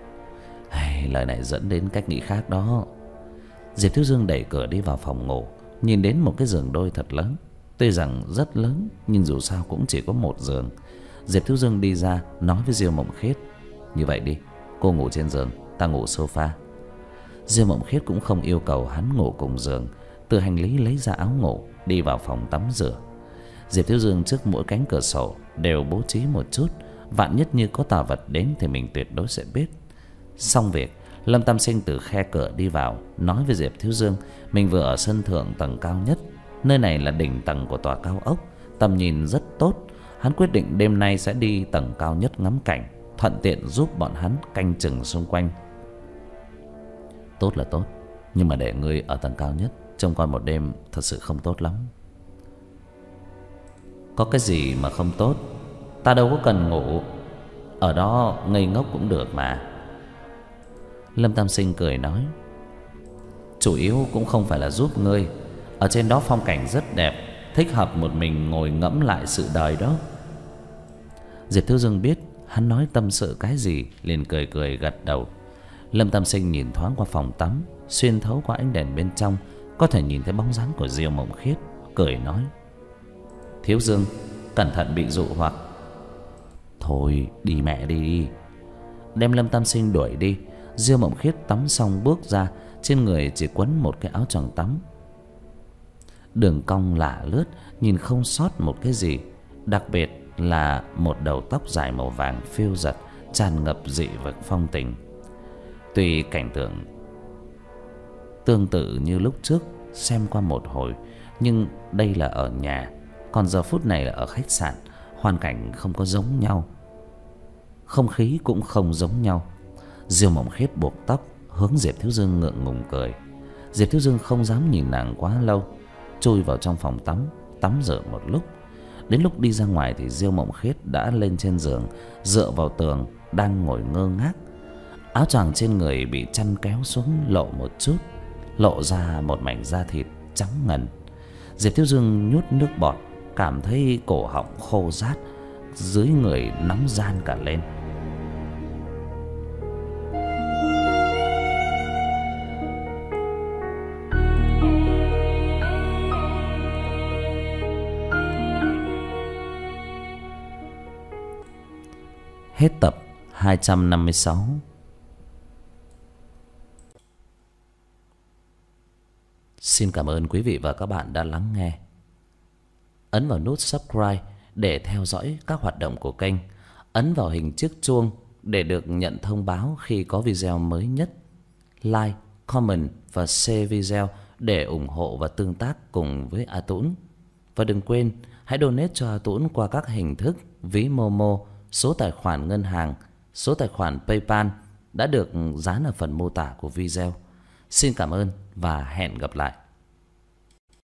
Hey, lời này dẫn đến cách nghĩ khác đó. Diệp Thiếu Dương đẩy cửa đi vào phòng ngủ, nhìn đến một cái giường đôi thật lớn. Tuy rằng rất lớn nhưng dù sao cũng chỉ có một giường. Diệp Thiếu Dương đi ra nói với Diêu Mộng Khiết: Như vậy đi, cô ngủ trên giường, ta ngủ sofa. Diêu Mộng Khiết cũng không yêu cầu hắn ngủ cùng giường, từ hành lý lấy ra áo ngủ, đi vào phòng tắm rửa. Diệp Thiếu Dương trước mỗi cánh cửa sổ đều bố trí một chút, vạn nhất như có tà vật đến thì mình tuyệt đối sẽ biết. Xong việc, Lâm Tam Sinh từ khe cửa đi vào, nói với Diệp Thiếu Dương mình vừa ở sân thượng tầng cao nhất. Nơi này là đỉnh tầng của tòa cao ốc, tầm nhìn rất tốt. Hắn quyết định đêm nay sẽ đi tầng cao nhất ngắm cảnh, thuận tiện giúp bọn hắn canh chừng xung quanh. Tốt là tốt, nhưng mà để ngươi ở tầng cao nhất trông coi một đêm thật sự không tốt lắm. Có cái gì mà không tốt? Ta đâu có cần ngủ, ở đó ngây ngốc cũng được mà. Lâm Tam Sinh cười nói: Chủ yếu cũng không phải là giúp ngươi, ở trên đó phong cảnh rất đẹp, thích hợp một mình ngồi ngẫm lại sự đời đó. Diệp Thiếu Dương biết hắn nói tâm sự cái gì, liền cười cười gật đầu. Lâm Tam Sinh nhìn thoáng qua phòng tắm, xuyên thấu qua ánh đèn bên trong có thể nhìn thấy bóng dáng của Diêu Mộng Khiết, cười nói: Thiếu Dương, cẩn thận bị dụ hoặc. Thôi đi mẹ đi. Đem Lâm Tam Sinh đuổi đi, Diêu Mộng Khiết tắm xong bước ra, trên người chỉ quấn một cái áo choàng tắm. Đường cong lả lướt, nhìn không sót một cái gì, đặc biệt là một đầu tóc dài màu vàng phiêu giật, tràn ngập dị vực phong tình. Tuy cảnh tượng tương tự như lúc trước xem qua một hồi, nhưng đây là ở nhà, Còn giờ phút này là ở khách sạn, hoàn cảnh không có giống nhau, không khí cũng không giống nhau. Diêu Mộng Khiết buộc tóc, hướng Diệp Thiếu Dương ngượng ngùng cười. Diệp Thiếu Dương không dám nhìn nàng quá lâu, chui vào trong phòng tắm, tắm rửa một lúc. Đến lúc đi ra ngoài thì Diêu Mộng Khiết đã lên trên giường, dựa vào tường, đang ngồi ngơ ngác. Áo choàng trên người bị chăn kéo xuống lộ một chút, lộ ra một mảnh da thịt trắng ngần. Diệp Thiếu Dương nhút nước bọt, cảm thấy cổ họng khô rát, dưới người nóng ran cả lên. Hết tập hai trăm năm mươi sáu. Xin cảm ơn quý vị và các bạn đã lắng nghe. Ấn vào nút subscribe để theo dõi các hoạt động của kênh. Ấn vào hình chiếc chuông để được nhận thông báo khi có video mới nhất. Like, comment và share video để ủng hộ và tương tác cùng với A Tũng. Và đừng quên hãy donate cho A Tũng qua các hình thức ví Momo, số tài khoản ngân hàng, số tài khoản PayPal đã được dán ở phần mô tả của video. Xin cảm ơn và hẹn gặp lại.